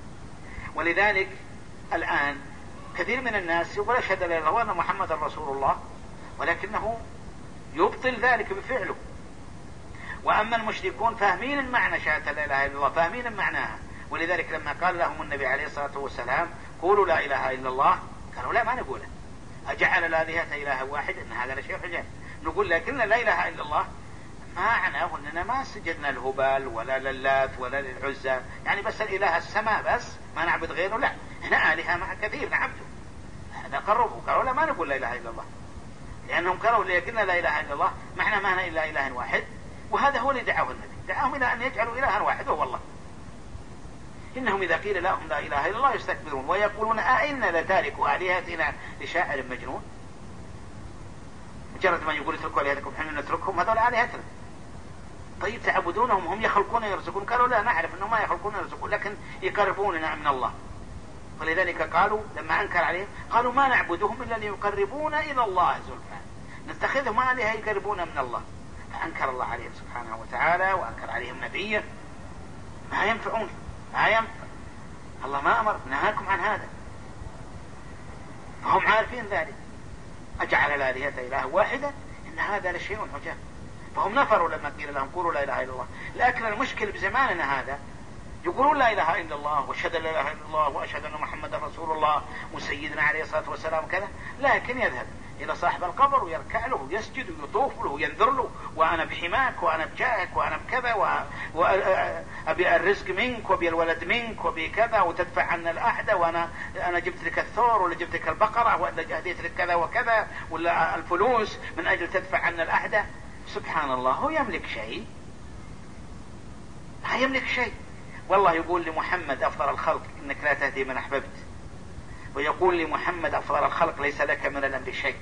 ولذلك الآن كثير من الناس يقول أشهد أن لا إله إلا الله وأن محمد رسول الله، ولكنه يبطل ذلك بفعله. وأما المشركون فاهمين المعنى شهادة لا إله إلا الله، فاهمين معناها، ولذلك لما قال لهم النبي عليه الصلاة والسلام قولوا لا إله إلا الله، قالوا لا ما نقوله. أجعل الآلهة إله واحد؟ إن هذا لشيء عجاب. نقول لكن لا إله إلا الله معناه أننا ما سجدنا الهبال ولا للات ولا للعزى، يعني بس الإله السماء بس، ما نعبد غيره. لا، هنا آلهة مع كثير نعبده. هذا قربوا، قالوا لا ما نقول لا إله إلا الله، لأنهم قالوا لكن لا إله إلا الله معنى ما هنا إلا إله واحد. وهذا هو اللي دعاه النبي، دعاهم إلى أن يجعلوا إلها واحد وهو الله. إنهم إذا قيل لهم لا إله إلا الله يستكبرون ويقولون أئنا لتاركوا آلهتنا لشاعر مجنون. مجرد ما يقول اتركوا آلهتكم حين نتركهم، هذول آلهتنا. طيب تعبدونهم هم يخلقون ويرزقون؟ قالوا لا نعرف أنهم ما يخلقون ويرزقون لكن يقربوننا من الله. ولذلك قالوا لما أنكر عليهم قالوا ما نعبدهم إلا ليقربونا إلى الله زلفى، نتخذهم آلهة يقربونا من الله. فأنكر الله عليهم سبحانه وتعالى وأنكر عليهم نبيه. ما ينفعون، ما ينفع، الله ما أمر، نهاكم عن هذا. فهم عارفين ذلك. أجعل الآلهة إله واحدا إن هذا لشيء عجاب. فهم نفروا لما قيل لهم قولوا لا إله إلا الله. لكن المشكل بزماننا هذا يقولون لا إله إلا الله وأشهد لا إله إلا الله وأشهد أن محمد رسول الله وسيدنا عليه الصلاة والسلام كذا، لكن يذهب إلى صاحب القبر ويركع له ويسجد ويطوف له وينذر له، وأنا بحماك وأنا بجاهك وأنا بكذا وأبي الرزق منك وأبي الولد منك وأبي كذا وتدفع عنا الأحد، وأنا أنا جبت لك الثور ولا جبت لك البقرة ولا جهديت لك كذا وكذا ولا الفلوس من أجل تدفع عنا الأحد. سبحان الله، هو يملك شيء؟ لا يملك شيء. والله يقول لمحمد أفضل الخلق إنك لا تهدي من أحببت، ويقول لمحمد أفضل الخلق ليس لك من الأمر شيء.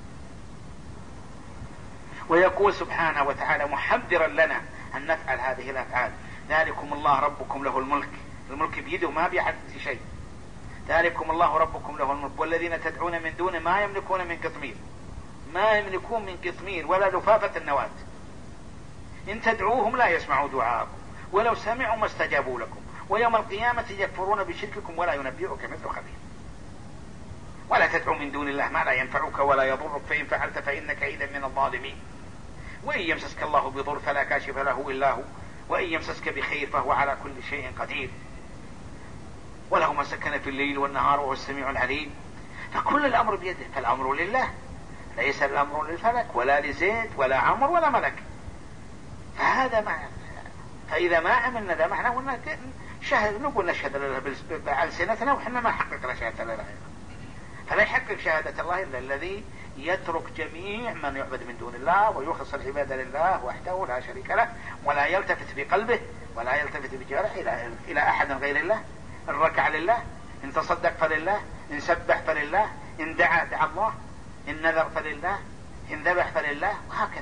ويقول سبحانه وتعالى محذرا لنا أن نفعل هذه الأفعال: ذلكم الله ربكم له الملك. الملك بيده ما بيعد شيء. ذلكم الله ربكم له الملك والذين تدعون من دونه ما يملكون من قطمير، ما يملكون من قطمير ولا لفافة النواة. إن تدعوهم لا يسمعوا دعاءكم ولو سمعوا ما استجابوا لكم ويوم القيامة يكفرون بشرككم ولا ينبئك مثل خبير. ولا تدعو من دون الله ما لا ينفعك ولا يضرك، فإن فعلت فإنك إذا من الظالمين. وإن يمسسك الله بضر فلا كاشف له إلا هو، وإن يمسسك بخير فهو على كل شيء قدير. وله ما سكن في الليل والنهار وهو السميع العليم. فكل الأمر بيده، فالأمر لله، ليس الأمر للفلك ولا لزيد ولا عمر ولا ملك. فهذا معنى. فإذا ما عملنا ذا معنى أننا شهد نقول نشهد بألسنتنا وحنا ما حققنا شهادة لا إله إلا الله. فلا يحقق شهادة الله إلا الذي يترك جميع من يعبد من دون الله ويخلص العبادة لله وحده لا شريك له، ولا يلتفت بقلبه ولا يلتفت بجوارحه إلى إلى أحد غير الله. إن ركع لله، إن تصدق فلله، إن سبح فلله، إن دعا دعا الله، إن نذر فلله، إن ذبح فلله، وهكذا.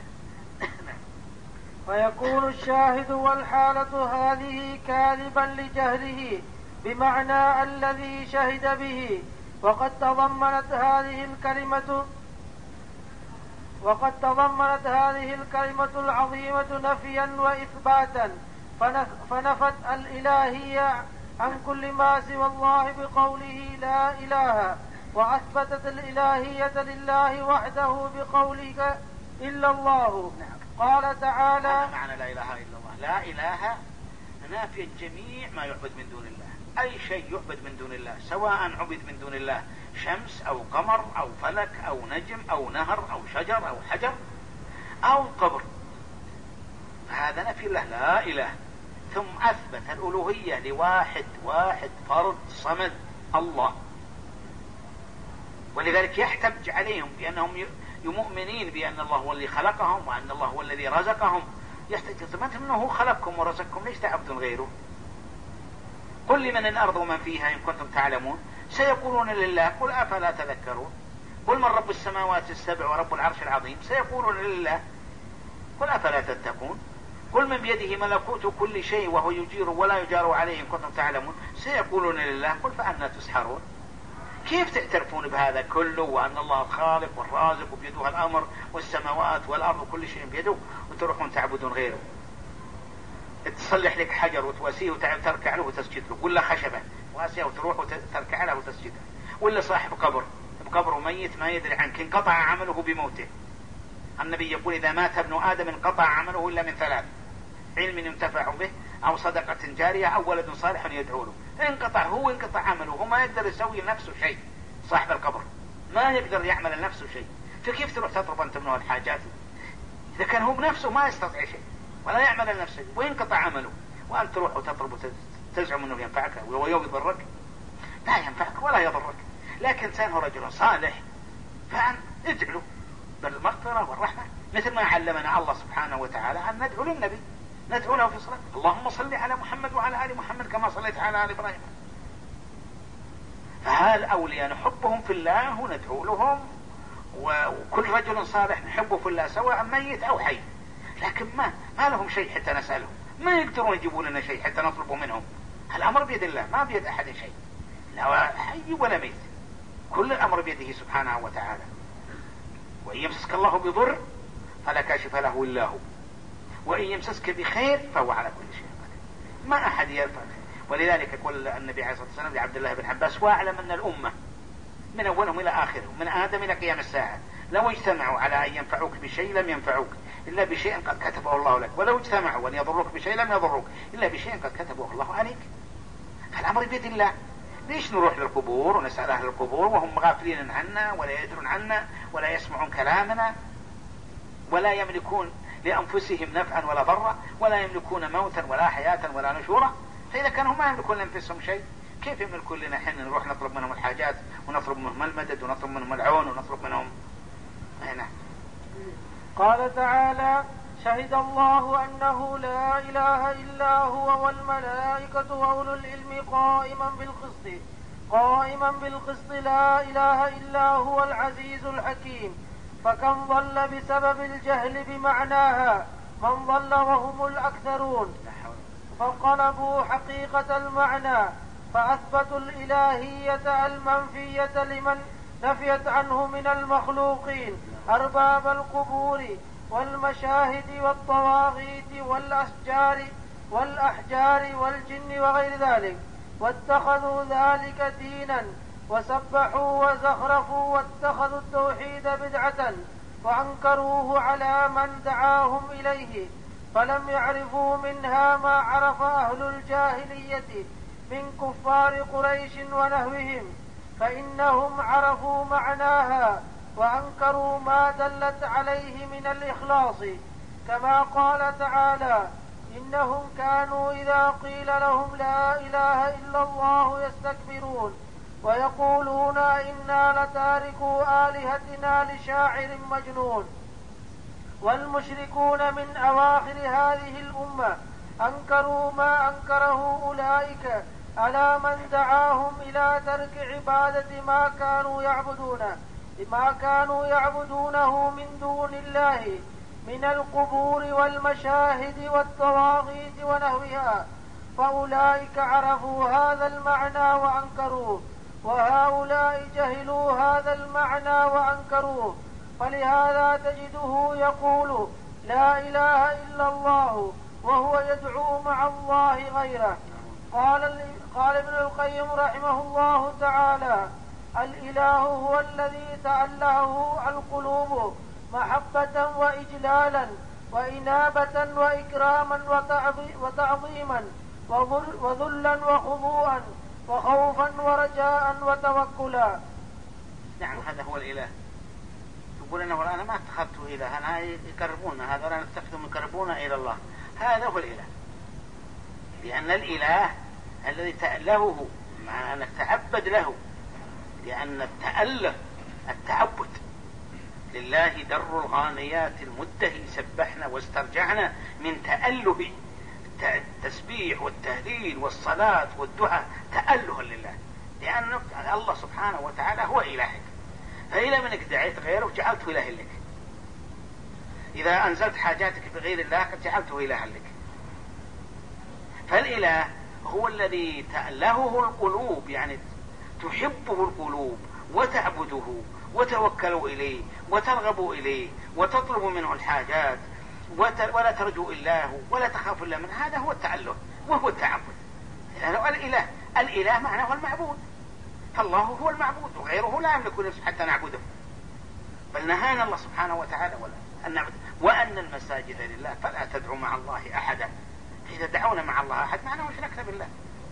ويكون الشاهد والحالة هذه كاذبا لجهله بمعنى الذي شهد به. وقد تضمنت هذه الكلمة وقد تضمنت هذه الكلمة العظيمة نفيا وإثباتا، فنفت الإلهية عن كل ما سوى الله بقوله لا إله، وأثبتت الإلهية لله وحده بقولك إلا الله. قال تعالى: هذا معنى لا إله إلا الله. لا إله نافي جميع ما يعبد من دون الله. أي شيء يعبد من دون الله، سواء عبد من دون الله شمس أو قمر أو فلك أو نجم أو نهر أو شجر أو حجر أو قبر، هذا نفي الله لا إله. ثم أثبت الألوهية لواحد واحد فرد صمد الله. ولذلك يحتج عليهم بأنهم يؤمنين بأن الله هو الذي خلقهم وأن الله هو الذي رزقهم. يحتج: ما أنه هو خلقكم ورزقكم، ليش تعبدون غيره؟ قل لمن الأرض ومن فيها إن كنتم تعلمون. سيقولون لله. قل أفلا تذكرون. قل من رب السماوات السبع ورب العرش العظيم. سيقولون لله. قل أفلا تتقون. قل من بيده ملكوت كل شيء وهو يجير ولا يجار عليه إن كنتم تعلمون. سيقولون لله. قل فأنا تسحرون. كيف تعترفون بهذا كله وأن الله الخالق والرازق وبيده الأمر والسماوات والأرض وكل شيء بيده، وتروحون تعبدون غيره؟ تصلح لك حجر وتواسيه وتركع له وتسجد له، ولا خشبة واسيه وتروح وتركع له وتسجد له، ولا صاحب قبر بقبره ميت ما يدري عنك انقطع عمله بموته، النبي يقول إذا مات ابن آدم انقطع عمله إلا من ثلاث: علم ينتفع به، أو صدقة جارية، أو ولد صالح يدعو له. انقطع هو انقطع عمله، هو ما يقدر يسوي لنفسه شيء. صاحب القبر ما يقدر يعمل لنفسه شيء، فكيف تروح تطلب أنت منه الحاجات إذا كان هو بنفسه ما يستطيع شيء ولا يعمل لنفسه وينقطع عمله، وأنت تروح وتطلب وتزعم أنه ينفعك ويضرك؟ لا ينفعك ولا يضرك، لكن إنسان هو رجل صالح فأن ادعو بالمغفرة والرحمة، مثل ما علمنا الله سبحانه وتعالى أن ندعو للنبي، ندعو له في الصلاة: اللهم صل على محمد وعلى آل محمد كما صليت على آل إبراهيم. فهؤلاء نحبهم في الله وندعو لهم، وكل رجل صالح نحبه في الله سواء ميت أو حي، لكن ما ما لهم شيء حتى نسألهم، ما يقدرون يجيبون لنا شيء حتى نطلبه منهم. الأمر بيد الله، ما بيد أحد شيء، لا حي ولا ميت، كل الأمر بيده سبحانه وتعالى. وإن يمسسك الله بضر فلا كاشف له إلا هو، وإن يمسسك بخير فهو على كل شيء قدير، ما أحد يرفع. ولذلك يقول النبي عليه الصلاة والسلام لعبد الله بن عباس: واعلم أن الأمة من أولهم إلى آخرهم من آدم إلى قيام الساعة لو اجتمعوا على أن ينفعوك بشيء لم ينفعوك إلا بشيء قد كتبه الله لك، ولو اجتمعوا أن يضروك بشيء لم يضروك إلا بشيء قد كتبه الله عليك. فالأمر بيد الله. ليش نروح للقبور ونسأل أهل القبور وهم غافلين عنا ولا يدرون عنا ولا يسمعون كلامنا ولا يملكون لأنفسهم نفعا ولا ضرا ولا يملكون موتا ولا حياة ولا نشورا؟ فإذا كانوا ما يملكون لأنفسهم شيء كيف يملكون لنا حين نروح نطلب منهم الحاجات ونطلب منهم المدد ونطلب منهم العون ونطلب منهم هنا؟ قال تعالى: شهد الله أنه لا إله إلا هو والملائكة وأولو العلم قائما بالقسط قائما بالقسط لا إله إلا هو العزيز الحكيم. فكم ضل بسبب الجهل بمعناها من ضل وهم الأكثرون، فانقلبوا حقيقة المعنى فأثبتوا الإلهية المنفية لمن نفيت عنه من المخلوقين أرباب القبور والمشاهد والطواغيت والأشجار والأحجار والجن وغير ذلك، واتخذوا ذلك دينا وسبحوا وزخرفوا واتخذوا التوحيد بدعة وأنكروه على من دعاهم إليه، فلم يعرفوا منها ما عرف أهل الجاهلية من كفار قريش ونهوهم، فإنهم عرفوا معناها وأنكروا ما دلت عليه من الإخلاص، كما قال تعالى: إنهم كانوا إذا قيل لهم لا إله إلا الله يستكبرون ويقولون إنا لتاركوا آلهتنا لشاعر مجنون. والمشركون من أواخر هذه الأمة أنكروا ما أنكره أولئك على من دعاهم إلى ترك عبادة ما كانوا يعبدونه ما كانوا يعبدونه من دون الله من القبور والمشاهد والطواغيت ونحوها، فأولئك عرفوا هذا المعنى وأنكروه، وهؤلاء جهلوا هذا المعنى وأنكروه، فلهذا تجده يقول لا إله إلا الله وهو يدعو مع الله غيره. قال, قال ابن القيم رحمه الله تعالى: الإله هو الذي تألهه القلوب محبة وإجلالا وإنابة وإكراما وتعظيما وذلا وخضوعا وخوفا ورجاء وتوكلا. نعم، هذا هو الإله. يقول أنه أنا ما اتخذته إله، أنا يقربونا، هذا أنا نتخذهم يقربونا إلى الله، هذا هو الإله. لأن الإله الذي تألهه مع أنك تعبد له، لأن التأله التعبد لله در الغانيات المدهي سبحنا واسترجعنا، من تأله التسبيح والتهليل والصلاة والدعاء تأله لله، لأن الله سبحانه وتعالى هو إلهك، فإلى منك دعيت غيره جعلته إله لك، إذا أنزلت حاجاتك بغير الله جعلته إله لك. فالإله هو الذي تألهه القلوب، يعني تحبه القلوب وتعبده وتوكلوا إليه وترغبوا إليه وتطلب منه الحاجات ولا ترجو إلا هو ولا تخاف إلا من، هذا هو التأله وهو التعبد. يعني الإله الإله معناه المعبود، فالله هو المعبود وغيره لا يملك نفسه حتى نعبده، بل نهانا الله سبحانه وتعالى أن نعبد، وأن المساجد لله فلا تدعوا مع الله أحدا. إذا دعونا مع الله أحد معناه شركنا بالله.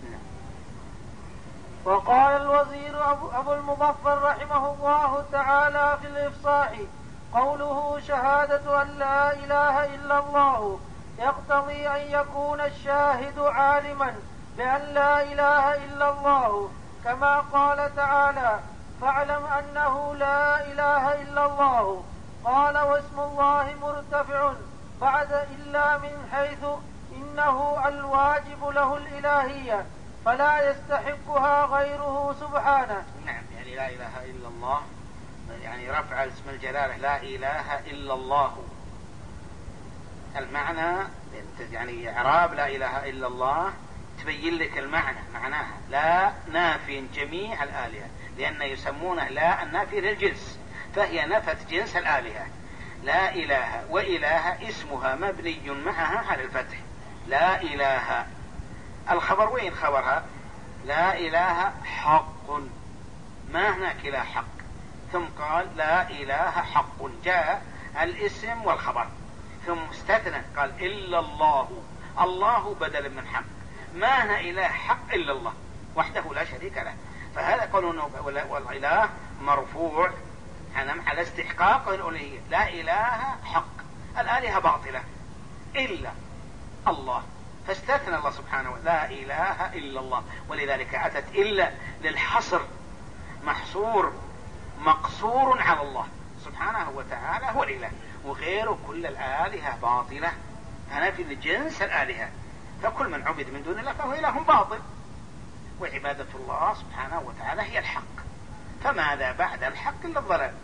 وقال الوزير أبو المظفر رحمه الله تعالى في الإفصاح: قوله شهادة أن لا إله إلا الله يقتضي أن يكون الشاهد عالما بأن لا إله إلا الله، كما قال تعالى: فاعلم أنه لا إله إلا الله. قال: واسم الله مرتفع بعد إلا من حيث إنه الواجب له الإلهية فلا يستحقها غيره سبحانه. نعم، يعني لا إله إلا الله يعني رفع اسم الجلالة لا إله إلا الله. المعنى يعني إعراب لا إله إلا الله تبين لك المعنى، معناها لا نافي جميع الآلهة، لأن يسمونه لا النافي للجنس، فهي نفت جنس الآلهة. لا إله وإله اسمها مبني معها على الفتح. لا إله الخبر وين خبرها؟ لا إله حق، ما هناك إله حق. ثم قال لا إله حق، جاء الاسم والخبر، ثم استثنى قال إلا الله. الله بدل من حق، ما هنا إله حق إلا الله وحده لا شريك له. فهذا قالوا والإله مرفوع على استحقاق الألوهية. لا إله حق، الآلهة باطلة إلا الله، فاستثنى الله سبحانه وتعالى لا إله إلا الله. ولذلك أتت إلا للحصر، محصور مقصور على الله سبحانه وتعالى هو الإله، وغيره كل الآلهة باطلة. أنا في جنس الآلهة، فكل من عبد من دون الله فهو إله باطل، وعبادة الله سبحانه وتعالى هي الحق، فماذا بعد الحق إلا الضلال.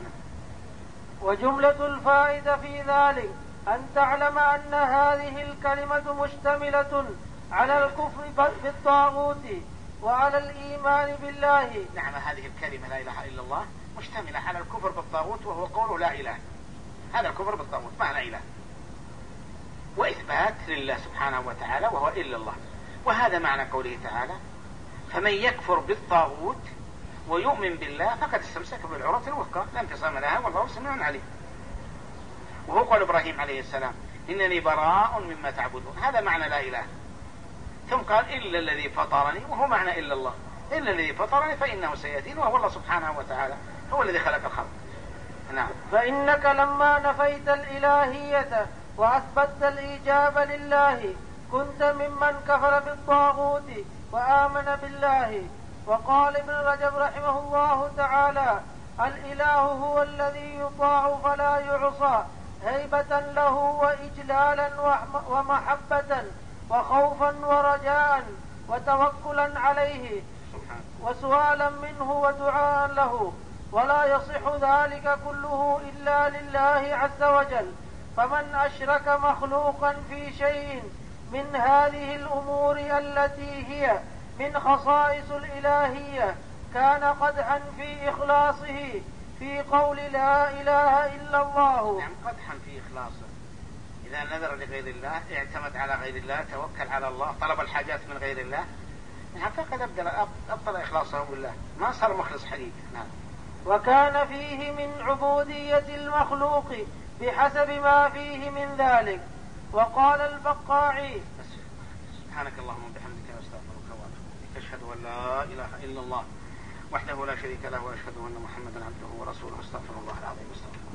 وجملة الفائدة في ذلك أن تعلم أن هذه الكلمة مشتملة على الكفر بالطاغوت وعلى الإيمان بالله. نعم، هذه الكلمة لا إله إلا الله مشتملة على الكفر بالطاغوت، وهو قوله لا إله. هذا الكفر بالطاغوت ما لا إله، وإثبات لله سبحانه وتعالى وهو إلا الله. وهذا معنى قوله تعالى: فمن يكفر بالطاغوت ويؤمن بالله فقد استمسك بالعروة الوثقى لا انفصام لها والله سميع عليم. وهو قال إبراهيم عليه السلام: إنني براء مما تعبدون. هذا معنى لا إله. ثم قال: إلا الذي فطرني، وهو معنى إلا الله. إلا الذي فطرني فإنه سيهدين، وهو الله سبحانه وتعالى هو الذي خلق الخلق. نعم. فإنك لما نفيت الإلهية وأثبتت الإيجاب لله كنت ممن كفر بالطاغوت وآمن بالله. وقال ابن رجب رحمه الله تعالى: الإله هو الذي يطاع فلا يعصى، هيبة له وإجلالا ومحبة وخوفا ورجاء وتوكلا عليه وسؤالا منه ودعاء له، ولا يصح ذلك كله إلا لله عز وجل. فمن أشرك مخلوقا في شيء من هذه الأمور التي هي من خصائص الإلهية كان قدحا في إخلاصه في قول لا إله إلا الله. نعم، قدحا في إخلاصه. إذا نذر لغير الله، اعتمد على غير الله، توكل على الله، طلب الحاجات من غير الله، نعم، فقد أبطل إخلاصه بالله، ما صار مخلص حقيقي. نعم. وكان فيه من عبودية المخلوق بحسب ما فيه من ذلك. وقال البقاعي: سبحانك اللهم وبحمدك أستغفرك وأتوب إليك، أشهد أن لا إله إلا الله وحده لا شريك له، وأشهد أن محمدا عبده ورسوله، استغفر الله العظيم. استغفر